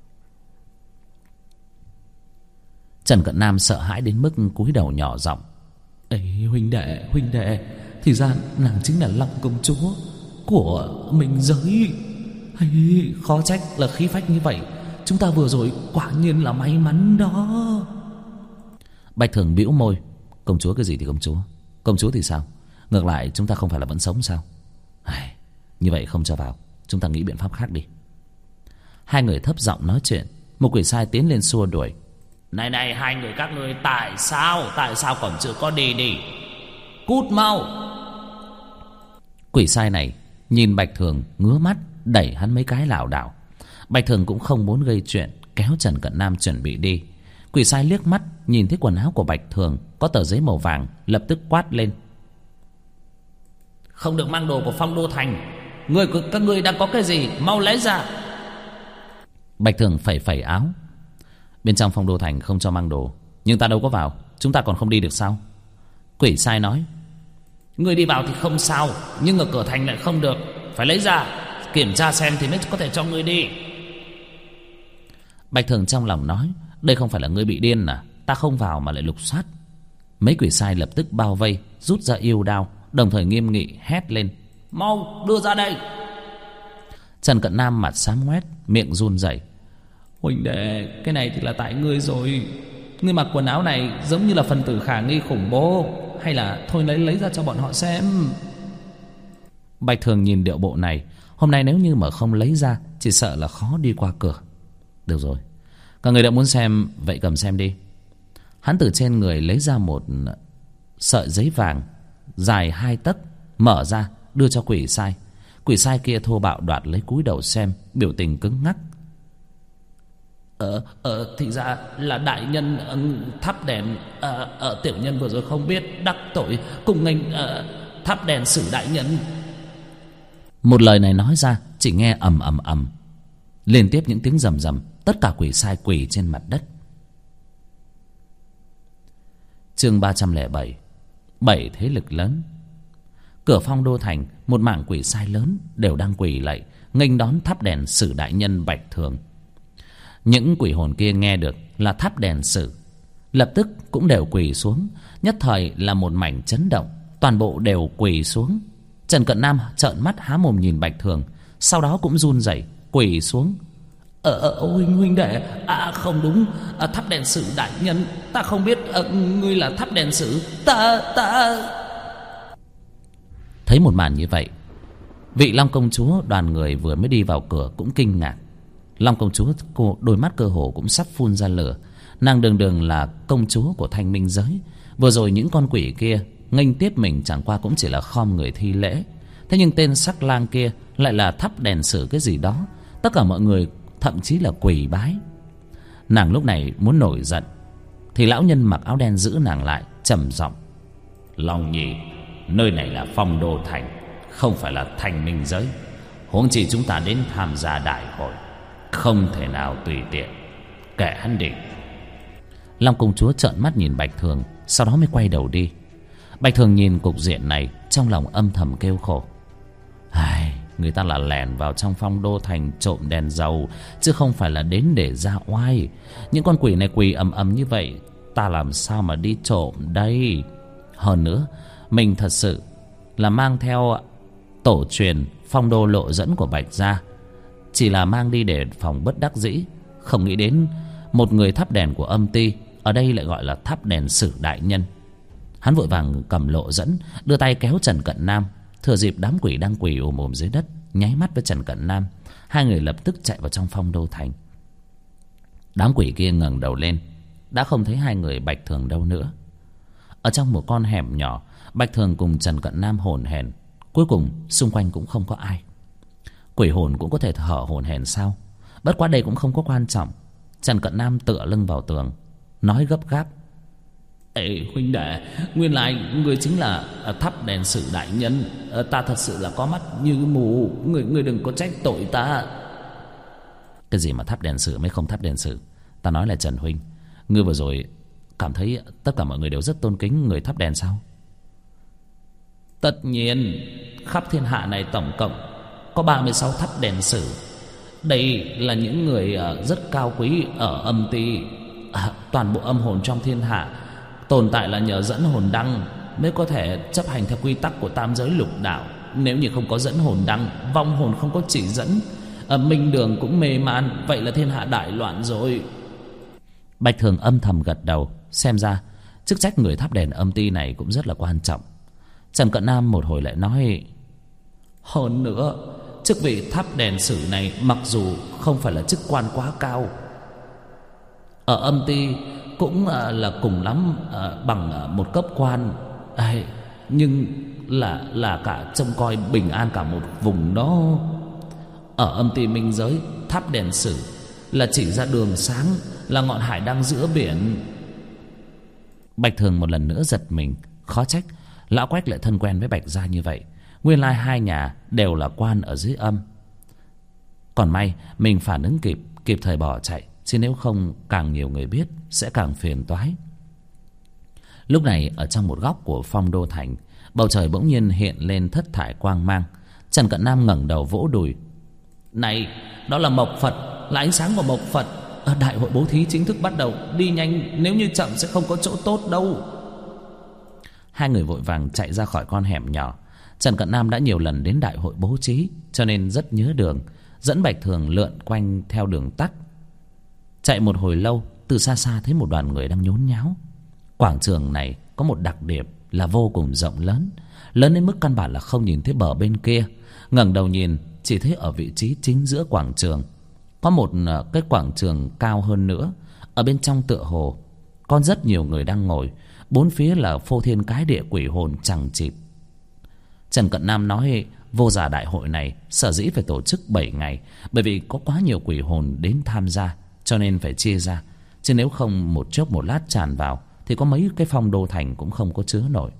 Trần Cận Nam sợ hãi đến mức cúi đầu nhỏ giọng: Ê huynh đệ, thì ra nàng chính là Long công chúa của Minh Giới. Hay, khó trách là khí phách như vậy, chúng ta vừa rồi quả nhiên là may mắn đó. Bạch Thường bĩu môi: Công chúa cái gì thì công chúa thì sao? Ngược lại chúng ta không phải là vẫn sống sao? Như vậy không cho vào, chúng ta nghĩ biện pháp khác đi. Hai người thấp giọng nói chuyện. Một quỷ sai tiến lên xua đuổi:
Này hai người các ngươi, tại sao còn chưa có đi? Cút mau.
Quỷ sai này nhìn Bạch Thường ngứa mắt, đẩy hắn mấy cái lảo đảo. Bạch Thường cũng không muốn gây chuyện, kéo Trần Cận Nam chuẩn bị đi. Quỷ sai liếc mắt nhìn thấy quần áo của Bạch Thường có tờ giấy màu vàng, lập tức quát lên:
Không được mang đồ của phong đô thành. Các ngươi đang có cái gì, mau lấy ra.
Bạch Thường phẩy áo: Bên trong phong đô thành không cho mang đồ, nhưng ta đâu có vào, chúng ta còn không đi được sao? Quỷ sai nói:
Ngươi đi vào thì không sao, nhưng ở cửa thành lại không được, phải lấy ra kiểm tra xem thì mới có thể cho ngươi đi.
Bạch Thường trong lòng nói: Đây không phải là ngươi bị điên à? Ta không vào mà lại lục soát. Mấy quỷ sai lập tức bao vây, rút ra yêu đao, đồng thời nghiêm nghị hét lên:
Mau đưa ra đây.
Trần Cận Nam mặt xám ngoét, miệng run rẩy:
Huynh đệ, cái này thì là tại ngươi rồi. Ngươi mặc quần áo này giống như là phần tử khả nghi khủng bố, hay là thôi lấy ra cho bọn họ xem.
Bạch Thường nhìn điệu bộ này, hôm nay nếu như mà không lấy ra, chỉ sợ là khó đi qua cửa. Được rồi, các người đã muốn xem, vậy cầm xem đi. Hắn từ trên người lấy ra một sợi giấy vàng dài 2 tấc, mở ra đưa cho quỷ sai. Quỷ sai kia thô bạo đoạt lấy, cúi đầu xem, biểu tình cứng ngắc.
Thì ra là đại nhân thắp đèn. Tiểu nhân vừa rồi không biết, đắc tội, cùng nghênh thắp đèn xử đại nhân.
Một lời này nói ra, chỉ nghe ầm ầm ầm, liên tiếp những tiếng rầm rầm. Tất cả quỷ sai quỳ trên mặt đất. Chương 307: 7 thế lực lớn. Cửa phong đô thành, một mảng quỷ sai lớn đều đang quỳ lạy nghênh đón thắp đèn xử đại nhân Bạch Thường. Những quỷ hồn kia nghe được là thắp đèn xử, lập tức cũng đều quỳ xuống. Nhất thời là một mảnh chấn động, toàn bộ đều quỳ xuống. Trần Cận Nam trợn mắt há mồm nhìn Bạch Thường, sau đó cũng run rẩy quỳ xuống.
Huynh đệ, không đúng, thắp đèn xử đại nhân, ta không biết ngươi là thắp đèn xử. Ta
Thấy một màn như vậy, vị Long công chúa đoàn người vừa mới đi vào cửa cũng kinh ngạc. Long công chúa đôi mắt cơ hồ cũng sắp phun ra lửa. Nàng đường đường là công chúa của Thanh Minh Giới, vừa rồi những con quỷ kia nghênh tiếp mình chẳng qua cũng chỉ là khom người thi lễ, thế nhưng tên sắc lang kia lại là thắp đèn xử cái gì đó. Tất cả mọi người thậm chí là quỳ bái. Nàng lúc này muốn nổi giận thì lão nhân mặc áo đen giữ nàng lại, trầm giọng:
Long Nhi, nơi này là Phong Đô Thành, không phải là thành minh giới. Huống chi chúng ta đến tham gia đại hội, không thể nào tùy tiện. Kệ hắn đi.
Long công chúa trợn mắt nhìn Bạch Thường, sau đó mới quay đầu đi. Bạch Thường nhìn cục diện này, trong lòng âm thầm kêu khổ. Người ta là lẻn vào trong Phong Đô Thành trộm đèn dầu, chứ không phải là đến để ra oai. Những con quỷ này quỳ ầm ầm như vậy, ta làm sao mà đi trộm đây? Hơn nữa, mình thật sự là mang theo tổ truyền Phong Đô Lộ Dẫn của Bạch gia, chỉ là mang đi để phòng bất đắc dĩ. Không nghĩ đến một người thắp đèn của âm ty ở đây lại gọi là thắp đèn Sử đại nhân. Hắn vội vàng cầm lộ dẫn, đưa tay kéo Trần Cận Nam. Thừa dịp đám quỷ đang quỳ ồm ồm dưới đất, nháy mắt với Trần Cận Nam. Hai người lập tức chạy vào trong Phong Đô Thành. Đám quỷ kia ngẩng đầu lên, đã không thấy hai người Bạch Thường đâu nữa. Ở trong một con hẻm nhỏ, Bạch Thường cùng Trần Cận Nam hồn hển. Cuối cùng xung quanh cũng không có ai. Quỷ hồn cũng có thể thở hổn hển sao? Bất quá đây cũng không có quan trọng. Trần Cận Nam tựa lưng vào tường, nói gấp gáp:
Ê huynh đệ, nguyên lai người chính là thắp đèn Sử đại nhân. Ta thật sự là có mắt như mù, người đừng có trách tội ta.
Cái gì mà thắp đèn Sử mới không thắp đèn Sử? Ta nói là Trần huynh, ngươi vừa rồi cảm thấy tất cả mọi người đều rất tôn kính người thắp đèn sao?
Tất nhiên, khắp thiên hạ này tổng cộng có 36 thắp đèn Sử. Đây là những người rất cao quý ở âm ty. Toàn bộ âm hồn trong thiên hạ tồn tại là nhờ dẫn hồn đăng mới có thể chấp hành theo quy tắc của tam giới lục đạo. Nếu như không có dẫn hồn đăng, vong hồn không có chỉ dẫn, minh đường cũng mê man, vậy là thiên hạ đại loạn rồi.
Bạch Thường âm thầm gật đầu. Xem ra chức trách người thắp đèn âm ty này cũng rất là quan trọng. Trần Cận Nam một hồi lại nói:
Hơn nữa, chức vị thắp đèn Sử này mặc dù không phải là chức quan quá cao, ở âm ty cũng là cùng lắm bằng một cấp quan, nhưng là cả trông coi bình an cả một vùng đó. Ở âm ty minh giới, thắp đèn Sử là chỉ ra đường sáng, là ngọn hải đăng giữa biển.
Bạch Thường một lần nữa giật mình. Khó trách lão Quách lại thân quen với Bạch gia như vậy. Nguyên lai hai nhà đều là quan ở dưới âm. Còn may mình phản ứng kịp thời bỏ chạy, chứ nếu không càng nhiều người biết sẽ càng phiền toái. Lúc này ở trong một góc của Phong Đô Thành, bầu trời bỗng nhiên hiện lên thất thải quang mang. Trần Cận Nam ngẩng đầu vỗ đùi:
Này, đó là Mộc Phật, là ánh sáng của Mộc Phật. Đại hội bố thí chính thức bắt đầu, đi nhanh, nếu như chậm sẽ không có chỗ tốt đâu.
Hai người vội vàng chạy ra khỏi con hẻm nhỏ. Trần Cận Nam đã nhiều lần đến đại hội bố trí, cho nên rất nhớ đường, dẫn Bạch Thường lượn quanh theo đường tắt. Chạy một hồi lâu, từ xa xa thấy một đoàn người đang nhốn nháo. Quảng trường này có một đặc điểm là vô cùng rộng lớn, lớn đến mức căn bản là không nhìn thấy bờ bên kia. Ngẩng đầu nhìn, chỉ thấy ở vị trí chính giữa quảng trường có một cái quảng trường cao hơn nữa. Ở bên trong tựa hồ có rất nhiều người đang ngồi, bốn phía là phô thiên cái địa quỷ hồn chằng chịt. Trần Cận Nam nói vô giả đại hội này sở dĩ phải tổ chức 7 ngày, bởi vì có quá nhiều quỷ hồn đến tham gia, cho nên phải chia ra. Chứ nếu không một chốc một lát tràn vào thì có mấy cái Phong Đô Thành cũng không có chứa nổi.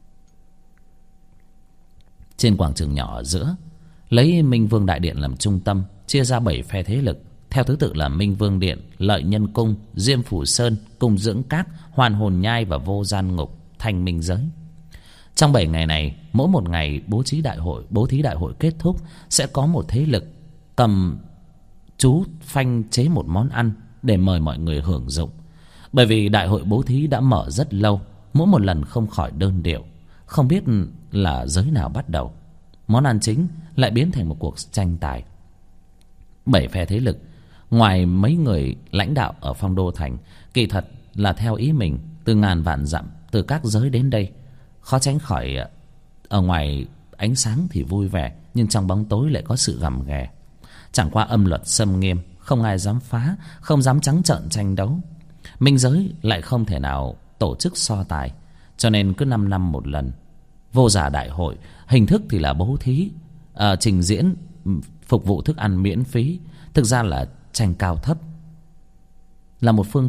Trên quảng trường nhỏ ở giữa, lấy Minh Vương Đại Điện làm trung tâm, chia ra 7 phe thế lực, theo thứ tự là Minh Vương Điện, Lợi Nhân Cung, Diêm Phủ Sơn, Cung Dưỡng Các, Hoàn Hồn Nhai và Vô Gian Ngục, Thanh Minh Giới. Trong 7 ngày này, mỗi một ngày bố thí đại hội kết thúc sẽ có một thế lực cầm chú phanh chế một món ăn để mời mọi người hưởng dụng. Bởi vì đại hội bố thí đã mở rất lâu, mỗi một lần không khỏi đơn điệu, không biết là giới nào bắt đầu. Món ăn chính lại biến thành một cuộc tranh tài. 7 phe thế lực, ngoài mấy người lãnh đạo ở Phong Đô Thành, kỳ thật là theo ý mình, từ ngàn vạn dặm, từ các giới đến đây. Khó tránh khỏi ở ngoài ánh sáng thì vui vẻ, nhưng trong bóng tối lại có sự gầm ghè. Chẳng qua âm luật xâm nghiêm, không ai dám phá, không dám trắng trợn tranh đấu. Minh giới lại không thể nào tổ chức so tài, cho nên cứ 5 năm một lần. Vô giả đại hội, hình thức thì là bố thí, trình diễn, phục vụ thức ăn miễn phí, thực ra là tranh cao thấp, là một phương thức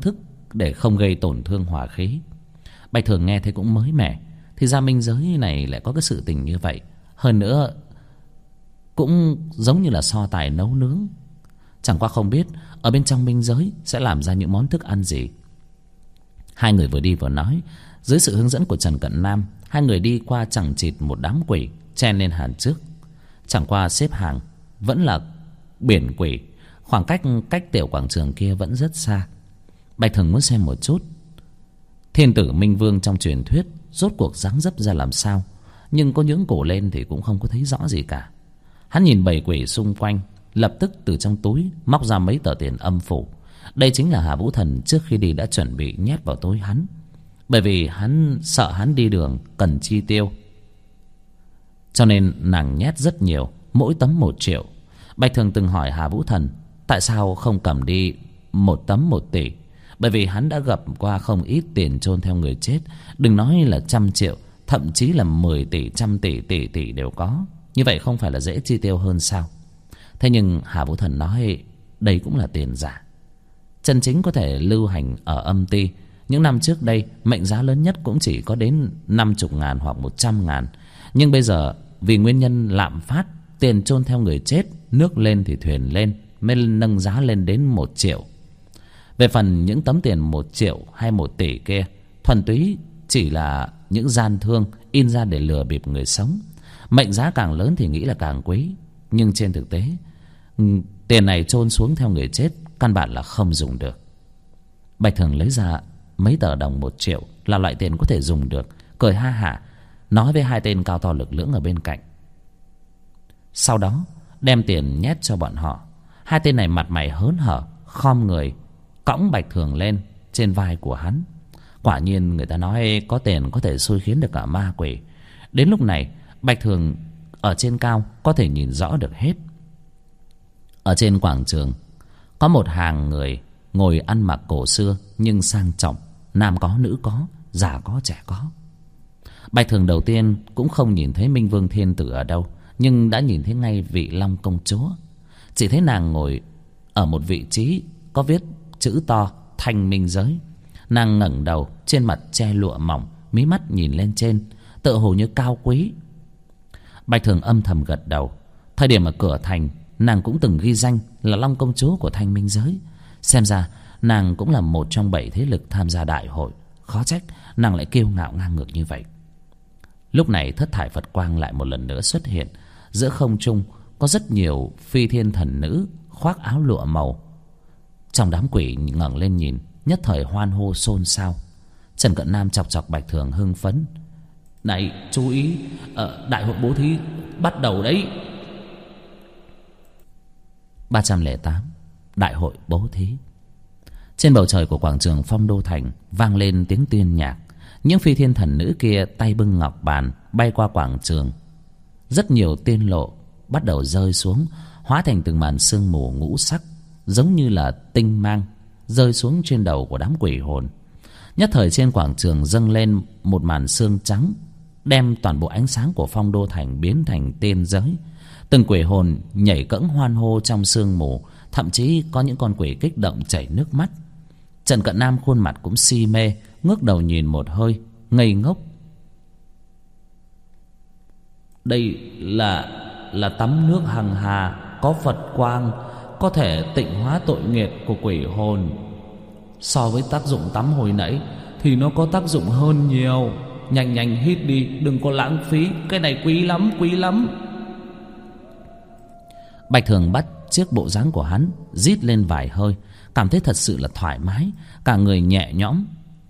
để không gây tổn thương hòa khí. Bạch Thường nghe thấy cũng mới mẻ, thì ra minh giới này lại có cái sự tình như vậy. Hơn nữa cũng giống như là so tài nấu nướng. Chẳng qua không biết ở bên trong minh giới sẽ làm ra những món thức ăn gì. Hai người vừa đi vừa nói. Dưới sự hướng dẫn của Trần Cận Nam, hai người đi qua chằng chịt một đám quỷ chen lên hàng trước. Chẳng qua xếp hàng vẫn là biển quỷ. Khoảng cách tiểu quảng trường kia vẫn rất xa. Bạch Thường muốn xem một chút thiên tử Minh Vương trong truyền thuyết rốt cuộc dáng dấp ra làm sao, nhưng có những cổ lên thì cũng không có thấy rõ gì cả. Hắn nhìn bầy quỷ xung quanh, lập tức từ trong túi móc ra mấy tờ tiền âm phủ. Đây chính là Hà Vũ Thần trước khi đi đã chuẩn bị nhét vào túi hắn, bởi vì hắn sợ hắn đi đường cần chi tiêu, cho nên nàng nhét rất nhiều, mỗi tấm 1 triệu. Bạch Thường từng hỏi Hà Vũ Thần tại sao không cầm đi một tấm 1 tỷ, bởi vì hắn đã gặp qua không ít tiền chôn theo người chết, đừng nói là 100 triệu, thậm chí là 10 tỷ, 100 tỷ, tỷ đều có. Như vậy không phải là dễ chi tiêu hơn sao? Thế nhưng Hà Vũ Thần nói đây cũng là tiền giả, chân chính có thể lưu hành ở âm ty. Những năm trước đây mệnh giá lớn nhất cũng chỉ có đến 50.000 hoặc 100.000. Nhưng bây giờ vì nguyên nhân lạm phát, tiền chôn theo người chết, nước lên thì thuyền lên, mới nâng giá lên đến 1 triệu. Về phần những tấm tiền 1 triệu hay 1 tỷ kia, thuần túy chỉ là những gian thương in ra để lừa bịp người sống. Mệnh giá càng lớn thì nghĩ là càng quý, nhưng trên thực tế tiền này chôn xuống theo người chết căn bản là không dùng được. Bạch Thường lấy ra mấy tờ đồng 1 triệu là loại tiền có thể dùng được, cười ha hả nói với hai tên cao to lực lưỡng ở bên cạnh. Sau đó đem tiền nhét cho bọn họ. Hai tên này mặt mày hớn hở, khom người cõng Bạch Thường lên trên vai của hắn. Quả nhiên người ta nói có tiền có thể xui khiến được cả ma quỷ. Đến lúc này Bạch Thường ở trên cao có thể nhìn rõ được hết. Ở trên quảng trường có một hàng người ngồi ăn mặc cổ xưa nhưng sang trọng, nam có nữ có, già có trẻ có. Bạch Thường đầu tiên cũng không nhìn thấy Minh Vương Thiên Tử ở đâu, nhưng đã nhìn thấy ngay vị Long công chúa. Chỉ thấy nàng ngồi ở một vị trí có viết chữ to Thanh Minh Giới. Nàng ngẩng đầu, trên mặt che lụa mỏng, mí mắt nhìn lên trên, tựa hồ như cao quý. Bạch Thường âm thầm gật đầu. Thời điểm ở cửa thành, nàng cũng từng ghi danh là Long công chúa của Thanh Minh Giới. Xem ra nàng cũng là một trong 7 thế lực tham gia đại hội. Khó trách nàng lại kiêu ngạo ngang ngược như vậy. Lúc này thất thải Phật quang lại một lần nữa xuất hiện. Giữa không trung có rất nhiều phi thiên thần nữ khoác áo lụa màu. Trong đám quỷ ngẩng lên nhìn, nhất thời hoan hô xôn xao. Trần Cận Nam chọc chọc Bạch Thường hưng phấn. Này chú ý, đại hội bố thí bắt đầu đấy. 308 đại hội bố thí. Trên bầu trời của quảng trường Phong Đô Thành vang lên tiếng tiên nhạc. Những phi thiên thần nữ kia tay bưng ngọc bàn bay qua quảng trường. Rất nhiều tiên lộ bắt đầu rơi xuống, hóa thành từng màn sương mù ngũ sắc, giống như là tinh mang rơi xuống trên đầu của đám quỷ hồn. Nhất thời trên quảng trường dâng lên một màn sương trắng, đem toàn bộ ánh sáng của Phong Đô Thành biến thành tiên giới. Từng quỷ hồn nhảy cẫng hoan hô trong sương mù, thậm chí có những con quỷ kích động chảy nước mắt. Trần Cận Nam khuôn mặt cũng si mê, ngước đầu nhìn một hơi ngây ngốc. Đây là tắm nước hằng hà, có Phật quang, có thể tịnh hóa tội nghiệp của quỷ hồn. So với tác dụng tắm hồi nãy thì nó có tác dụng hơn nhiều. Nhanh nhanh hít đi, đừng có lãng phí, cái này quý lắm, quý lắm. Bạch Thường bắt chiếc bộ dáng của hắn, rít lên vài hơi, cảm thấy thật sự là thoải mái, cả người nhẹ nhõm.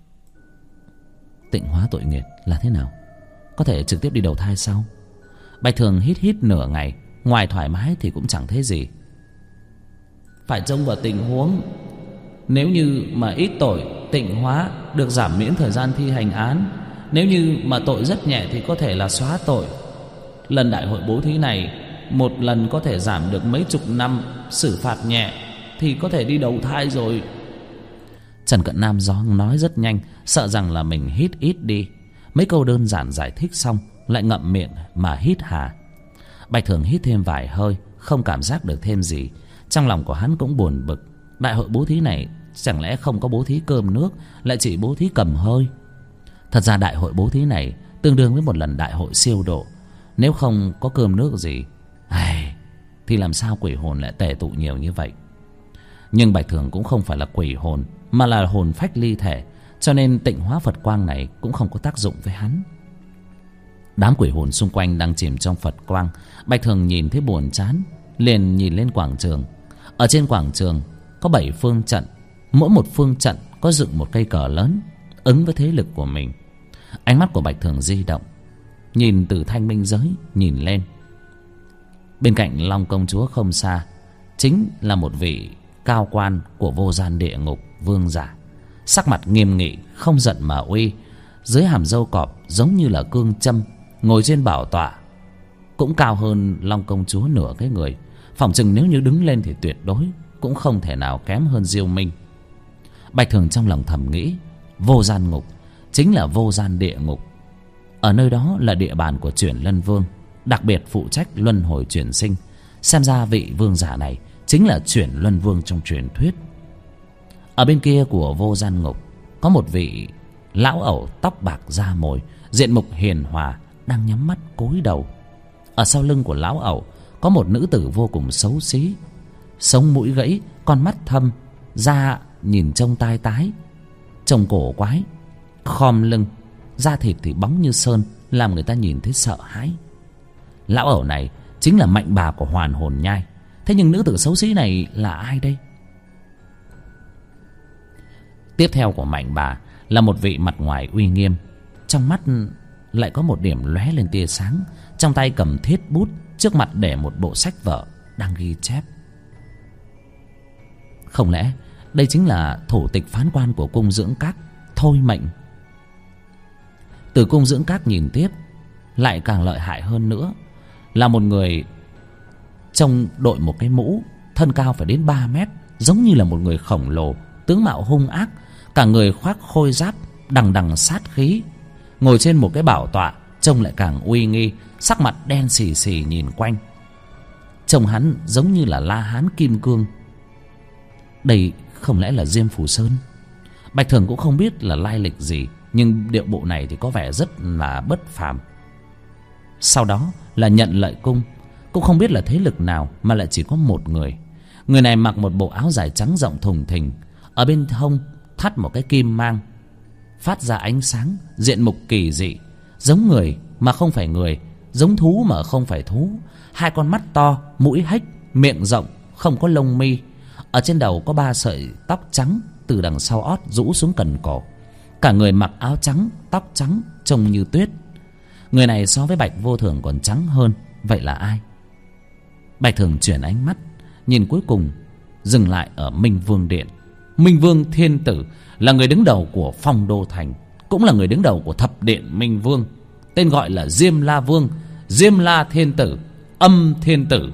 Tịnh hóa tội nghiệp là thế nào? Có thể trực tiếp đi đầu thai sao? Bạch Thường hít hít nửa ngày, ngoài thoải mái thì cũng chẳng thấy gì. Phải trông vào tình huống. Nếu như mà ít tội, tịnh hóa được giảm miễn thời gian thi hành án. Nếu như mà tội rất nhẹ thì có thể là xóa tội. Lần đại hội bố thí này, một lần có thể giảm được mấy chục năm. Xử phạt nhẹ thì có thể đi đầu thai rồi. Trần Cận Nam nói rất nhanh, sợ rằng là mình hít ít đi. Mấy câu đơn giản giải thích xong, lại ngậm miệng mà hít hà. Bạch Thường hít thêm vài hơi, không cảm giác được thêm gì. Trong lòng của hắn cũng buồn bực. Đại hội bố thí này chẳng lẽ không có bố thí cơm nước, lại chỉ bố thí cầm hơi? Thật ra đại hội bố thí này tương đương với một lần đại hội siêu độ. Nếu không có cơm nước gì thì làm sao quỷ hồn lại tề tụ nhiều như vậy? Nhưng Bạch Thường cũng không phải là quỷ hồn, mà là hồn phách ly thể, cho nên tịnh hóa Phật quang này cũng không có tác dụng với hắn. Đám quỷ hồn xung quanh đang chìm trong Phật quang. Bạch Thường nhìn thấy buồn chán, liền nhìn lên quảng trường. Ở trên quảng trường có 7 phương trận, mỗi một phương trận có dựng một cây cờ lớn ứng với thế lực của mình. Ánh mắt của Bạch Thường di động, nhìn từ thanh minh giới nhìn lên. Bên cạnh Long công chúa không xa chính là một vị cao quan của vô gian địa ngục vương giả, sắc mặt nghiêm nghị, không giận mà uy, dưới hàm râu cọp giống như là cương châm, ngồi trên bảo tọa cũng cao hơn Long công chúa nửa cái người. Phỏng chừng nếu như đứng lên thì tuyệt đối cũng không thể nào kém hơn Diêu Minh. Bạch Thường trong lòng thầm nghĩ, vô gian ngục chính là vô gian địa ngục. Ở nơi đó là địa bàn của Chuyển Lân Vương, đặc biệt phụ trách luân hồi chuyển sinh. Xem ra vị vương giả này chính là Chuyển Luân Vương trong truyền thuyết. Ở bên kia của vô gian ngục có một vị lão ẩu tóc bạc da mồi, diện mục hiền hòa, đang nhắm mắt cúi đầu. Ở sau lưng của lão ẩu có một nữ tử vô cùng xấu xí, sống mũi gãy, con mắt thâm, da nhìn trông tai tái, trông cổ quái, khom lưng, da thịt thì bóng như sơn, làm người ta nhìn thấy sợ hãi. Lão ẩu này chính là mạnh bà của Hoàn Hồn Nhai. Thế nhưng nữ tử xấu xí này là ai đây? Tiếp theo của mạnh bà là một vị mặt ngoài uy nghiêm, trong mắt lại có một điểm lóe lên tia sáng, trong tay cầm thiết bút, trước mặt để một bộ sách vở đang ghi chép. Không lẽ đây chính là thủ tịch phán quan của cung dưỡng các Thôi Mệnh? Từ cung dưỡng các nhìn tiếp lại càng lợi hại hơn nữa, là một người trông đội một cái mũ, thân cao phải đến 3 mét, giống như là một người khổng lồ, tướng mạo hung ác, cả người khoác khôi giáp đằng đằng sát khí, ngồi trên một cái bảo tọa, trông lại càng uy nghi, sắc mặt đen xì xì nhìn quanh. Trông hắn giống như là La Hán Kim Cương. Đây không lẽ là Diêm Phù Sơn? Bạch Thường cũng không biết là lai lịch gì, nhưng điệu bộ này thì có vẻ rất là bất phàm. Sau đó là Nhận Lợi Cung, cũng không biết là thế lực nào mà lại chỉ có một người. Người này mặc một bộ áo dài trắng rộng thùng thình, ở bên hông thắt một cái kim mang, phát ra ánh sáng, diện mục kỳ dị, giống người mà không phải người, giống thú mà không phải thú. Hai con mắt to, mũi hếch, miệng rộng, không có lông mi. Ở trên đầu có 3 sợi tóc trắng từ đằng sau ót rũ xuống cần cổ. Cả người mặc áo trắng, tóc trắng, trông như tuyết. Người này so với Bạch Vô Thường còn trắng hơn. Vậy là ai? Bạch Thường chuyển ánh mắt, nhìn cuối cùng dừng lại ở Minh Vương Điện. Minh Vương Thiên Tử là người đứng đầu của Phong Đô Thành, cũng là người đứng đầu của Thập Điện Minh Vương, tên gọi là Diêm La Vương, Diêm La Thiên Tử, Âm Thiên Tử.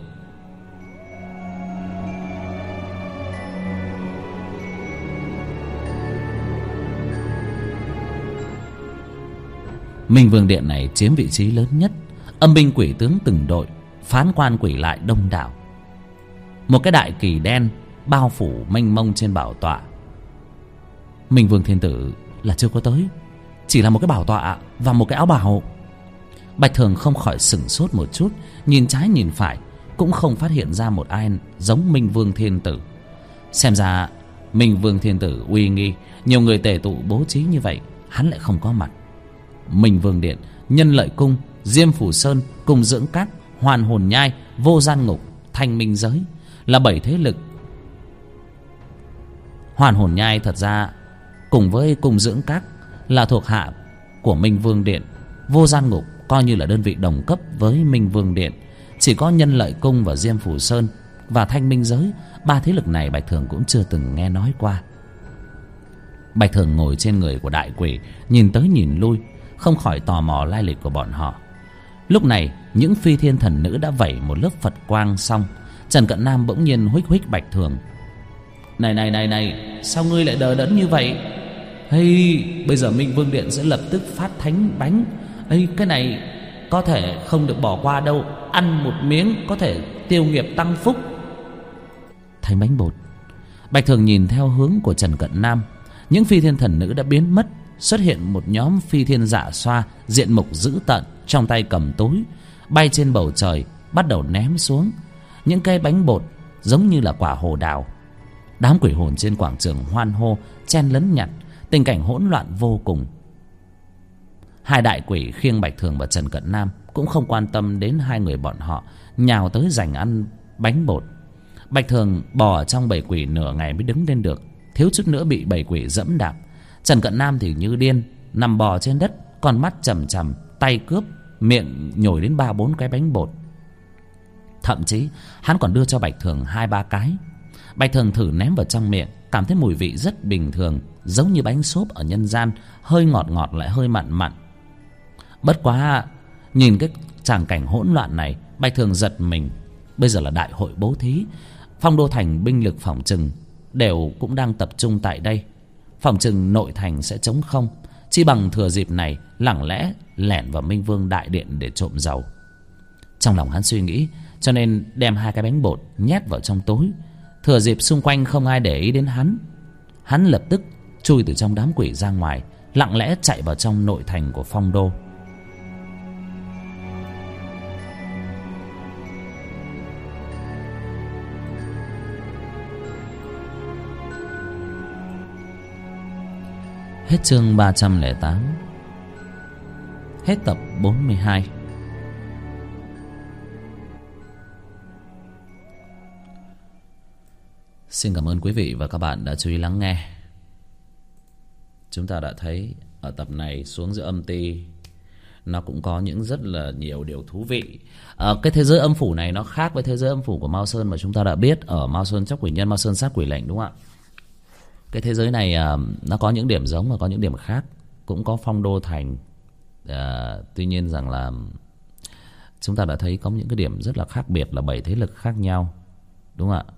Minh Vương Điện này chiếm vị trí lớn nhất, âm binh quỷ tướng từng đội, phán quan quỷ lại đông đảo. Một cái đại kỳ đen bao phủ mênh mông trên bảo tọa. Minh Vương Thiên Tử là chưa có tới, chỉ là một cái bảo tọa và một cái áo bào. Bạch Thường không khỏi sửng sốt một chút, nhìn trái nhìn phải cũng không phát hiện ra một ai giống Minh Vương Thiên Tử. Xem ra Minh Vương Thiên Tử uy nghi, nhiều người tề tụ bố trí như vậy, hắn lại không có mặt. Minh Vương Điện, Nhân Lợi Cung, Diêm Phù Sơn, Cung Dưỡng Các, Hoàn Hồn Nhai, Vô Gian Ngục, Thanh Minh Giới là 7 thế lực. Hoàn Hồn Nhai thật ra cùng với Cung Dưỡng Các là thuộc hạ của Minh Vương Điện. Vô Gian Ngục coi như là đơn vị đồng cấp với Minh Vương Điện. Chỉ có Nhân Lợi Cung và Diêm Phù Sơn và Thanh Minh Giới, 3 thế lực này Bạch Thường cũng chưa từng nghe nói qua. Bạch Thường ngồi trên người của đại quỷ, nhìn tới nhìn lui, không khỏi tò mò lai lịch của bọn họ. Lúc này những phi thiên thần nữ đã vẩy một lớp Phật quang xong, Trần Cận Nam bỗng nhiên huých huých Bạch Thường. Này, sao ngươi lại đờ đẫn như vậy? Hay bây giờ Minh Vương Điện sẽ lập tức phát thánh bánh. Ây, cái này có thể không được bỏ qua đâu, ăn một miếng có thể tiêu nghiệp tăng phúc. Thánh bánh bột. Bạch Thường nhìn theo hướng của Trần Cận Nam. Những phi thiên thần nữ đã biến mất. Xuất hiện một nhóm phi thiên dạ xoa, diện mục dữ tợn, trong tay cầm túi, bay trên bầu trời, bắt đầu ném xuống những cây bánh bột giống như là quả hồ đào. Đám quỷ hồn trên quảng trường hoan hô, chen lấn nhặt, tình cảnh hỗn loạn vô cùng. Hai đại quỷ khiêng Bạch Thường và Trần Cận Nam cũng không quan tâm đến hai người bọn họ, nhào tới giành ăn bánh bột. Bạch Thường bò ở trong bầy quỷ nửa ngày mới đứng lên được, thiếu chút nữa bị bầy quỷ dẫm đạp. Trần Cận Nam thì như điên, nằm bò trên đất, con mắt chằm chằm, tay cướp, miệng nhồi đến 3-4 cái bánh bột. Thậm chí hắn còn đưa cho Bạch Thường 2-3 cái. Bạch Thường thử ném vào trong miệng, cảm thấy mùi vị rất bình thường, giống như bánh xốp ở nhân gian, hơi ngọt ngọt lại hơi mặn mặn. Bất quá nhìn cái tràng cảnh hỗn loạn này, Bạch Thường giật mình. Bây giờ là đại hội bố thí, Phong Đô Thành binh lực phỏng chừng đều cũng đang tập trung tại đây. Phỏng chừng nội thành sẽ trống không, chi bằng thừa dịp này lẳng lẽ lẻn vào Minh Vương đại điện để trộm dầu. Trong lòng hắn suy nghĩ, cho nên đem 2 cái bánh bột nhét vào trong túi. Thừa dịp xung quanh không ai để ý đến hắn, hắn lập tức chui từ trong đám quỷ ra ngoài, lặng lẽ chạy vào trong nội thành của Phong Đô. Hết chương 308. Hết tập 42. Xin cảm ơn quý vị và các bạn đã chú ý lắng nghe. Chúng ta đã thấy ở tập này xuống giữa âm ti nó cũng có những rất là nhiều điều thú vị. Cái thế giới âm phủ này nó khác với thế giới âm phủ của Mao Sơn mà chúng ta đã biết ở Mao Sơn Chóc Quỷ Nhân, Mao Sơn Sát Quỷ Lệnh, đúng không ạ? Cái thế giới này nó có những điểm giống và có những điểm khác. Cũng có Phong Đô Thành. Tuy nhiên rằng là chúng ta đã thấy có những cái điểm rất là khác biệt là 7 thế lực khác nhau, đúng không ạ?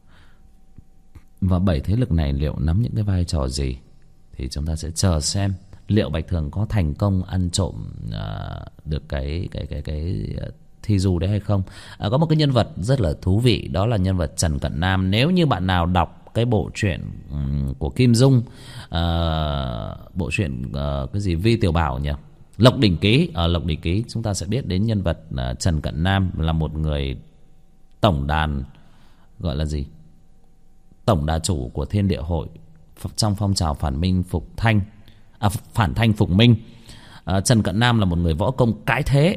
Và 7 thế lực này liệu nắm những cái vai trò gì thì chúng ta sẽ chờ xem liệu Bạch Thường có thành công ăn trộm được cái thi du đấy hay không. Có một cái nhân vật rất là thú vị, đó là nhân vật Trần Cận Nam. Nếu như bạn nào đọc cái bộ truyện của Kim Dung, bộ truyện cái gì Vi Tiểu Bảo nhỉ, Lộc Đỉnh Ký, ở Lộc Đỉnh Ký chúng ta sẽ biết đến nhân vật Trần Cận Nam là một người tổng đàn, gọi là gì, tổng đà chủ của Thiên Địa Hội trong phong trào phản minh phục thanh, phản thanh phục minh. Trần Cận Nam là một người võ công cái thế,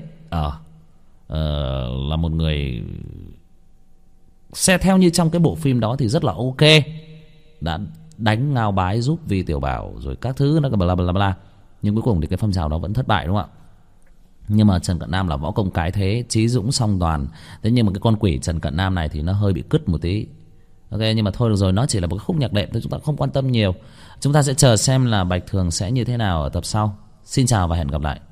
là một người xe theo như trong cái bộ phim đó thì rất là ok, đã đánh ngao bái giúp Vi Tiểu Bảo rồi các thứ nó bla bla bla, nhưng cuối cùng thì cái phong trào đó vẫn thất bại, đúng không ạ? Nhưng mà Trần Cận Nam là võ công cái thế, trí dũng song toàn. Thế nhưng mà cái con quỷ Trần Cận Nam này thì nó hơi bị cứt một tí. Ok, nhưng mà thôi được rồi, nó chỉ là một cái khúc nhạc đệm thôi, chúng ta không quan tâm nhiều. Chúng ta sẽ chờ xem là Bạch Thường sẽ như thế nào ở tập sau. Xin chào và hẹn gặp lại.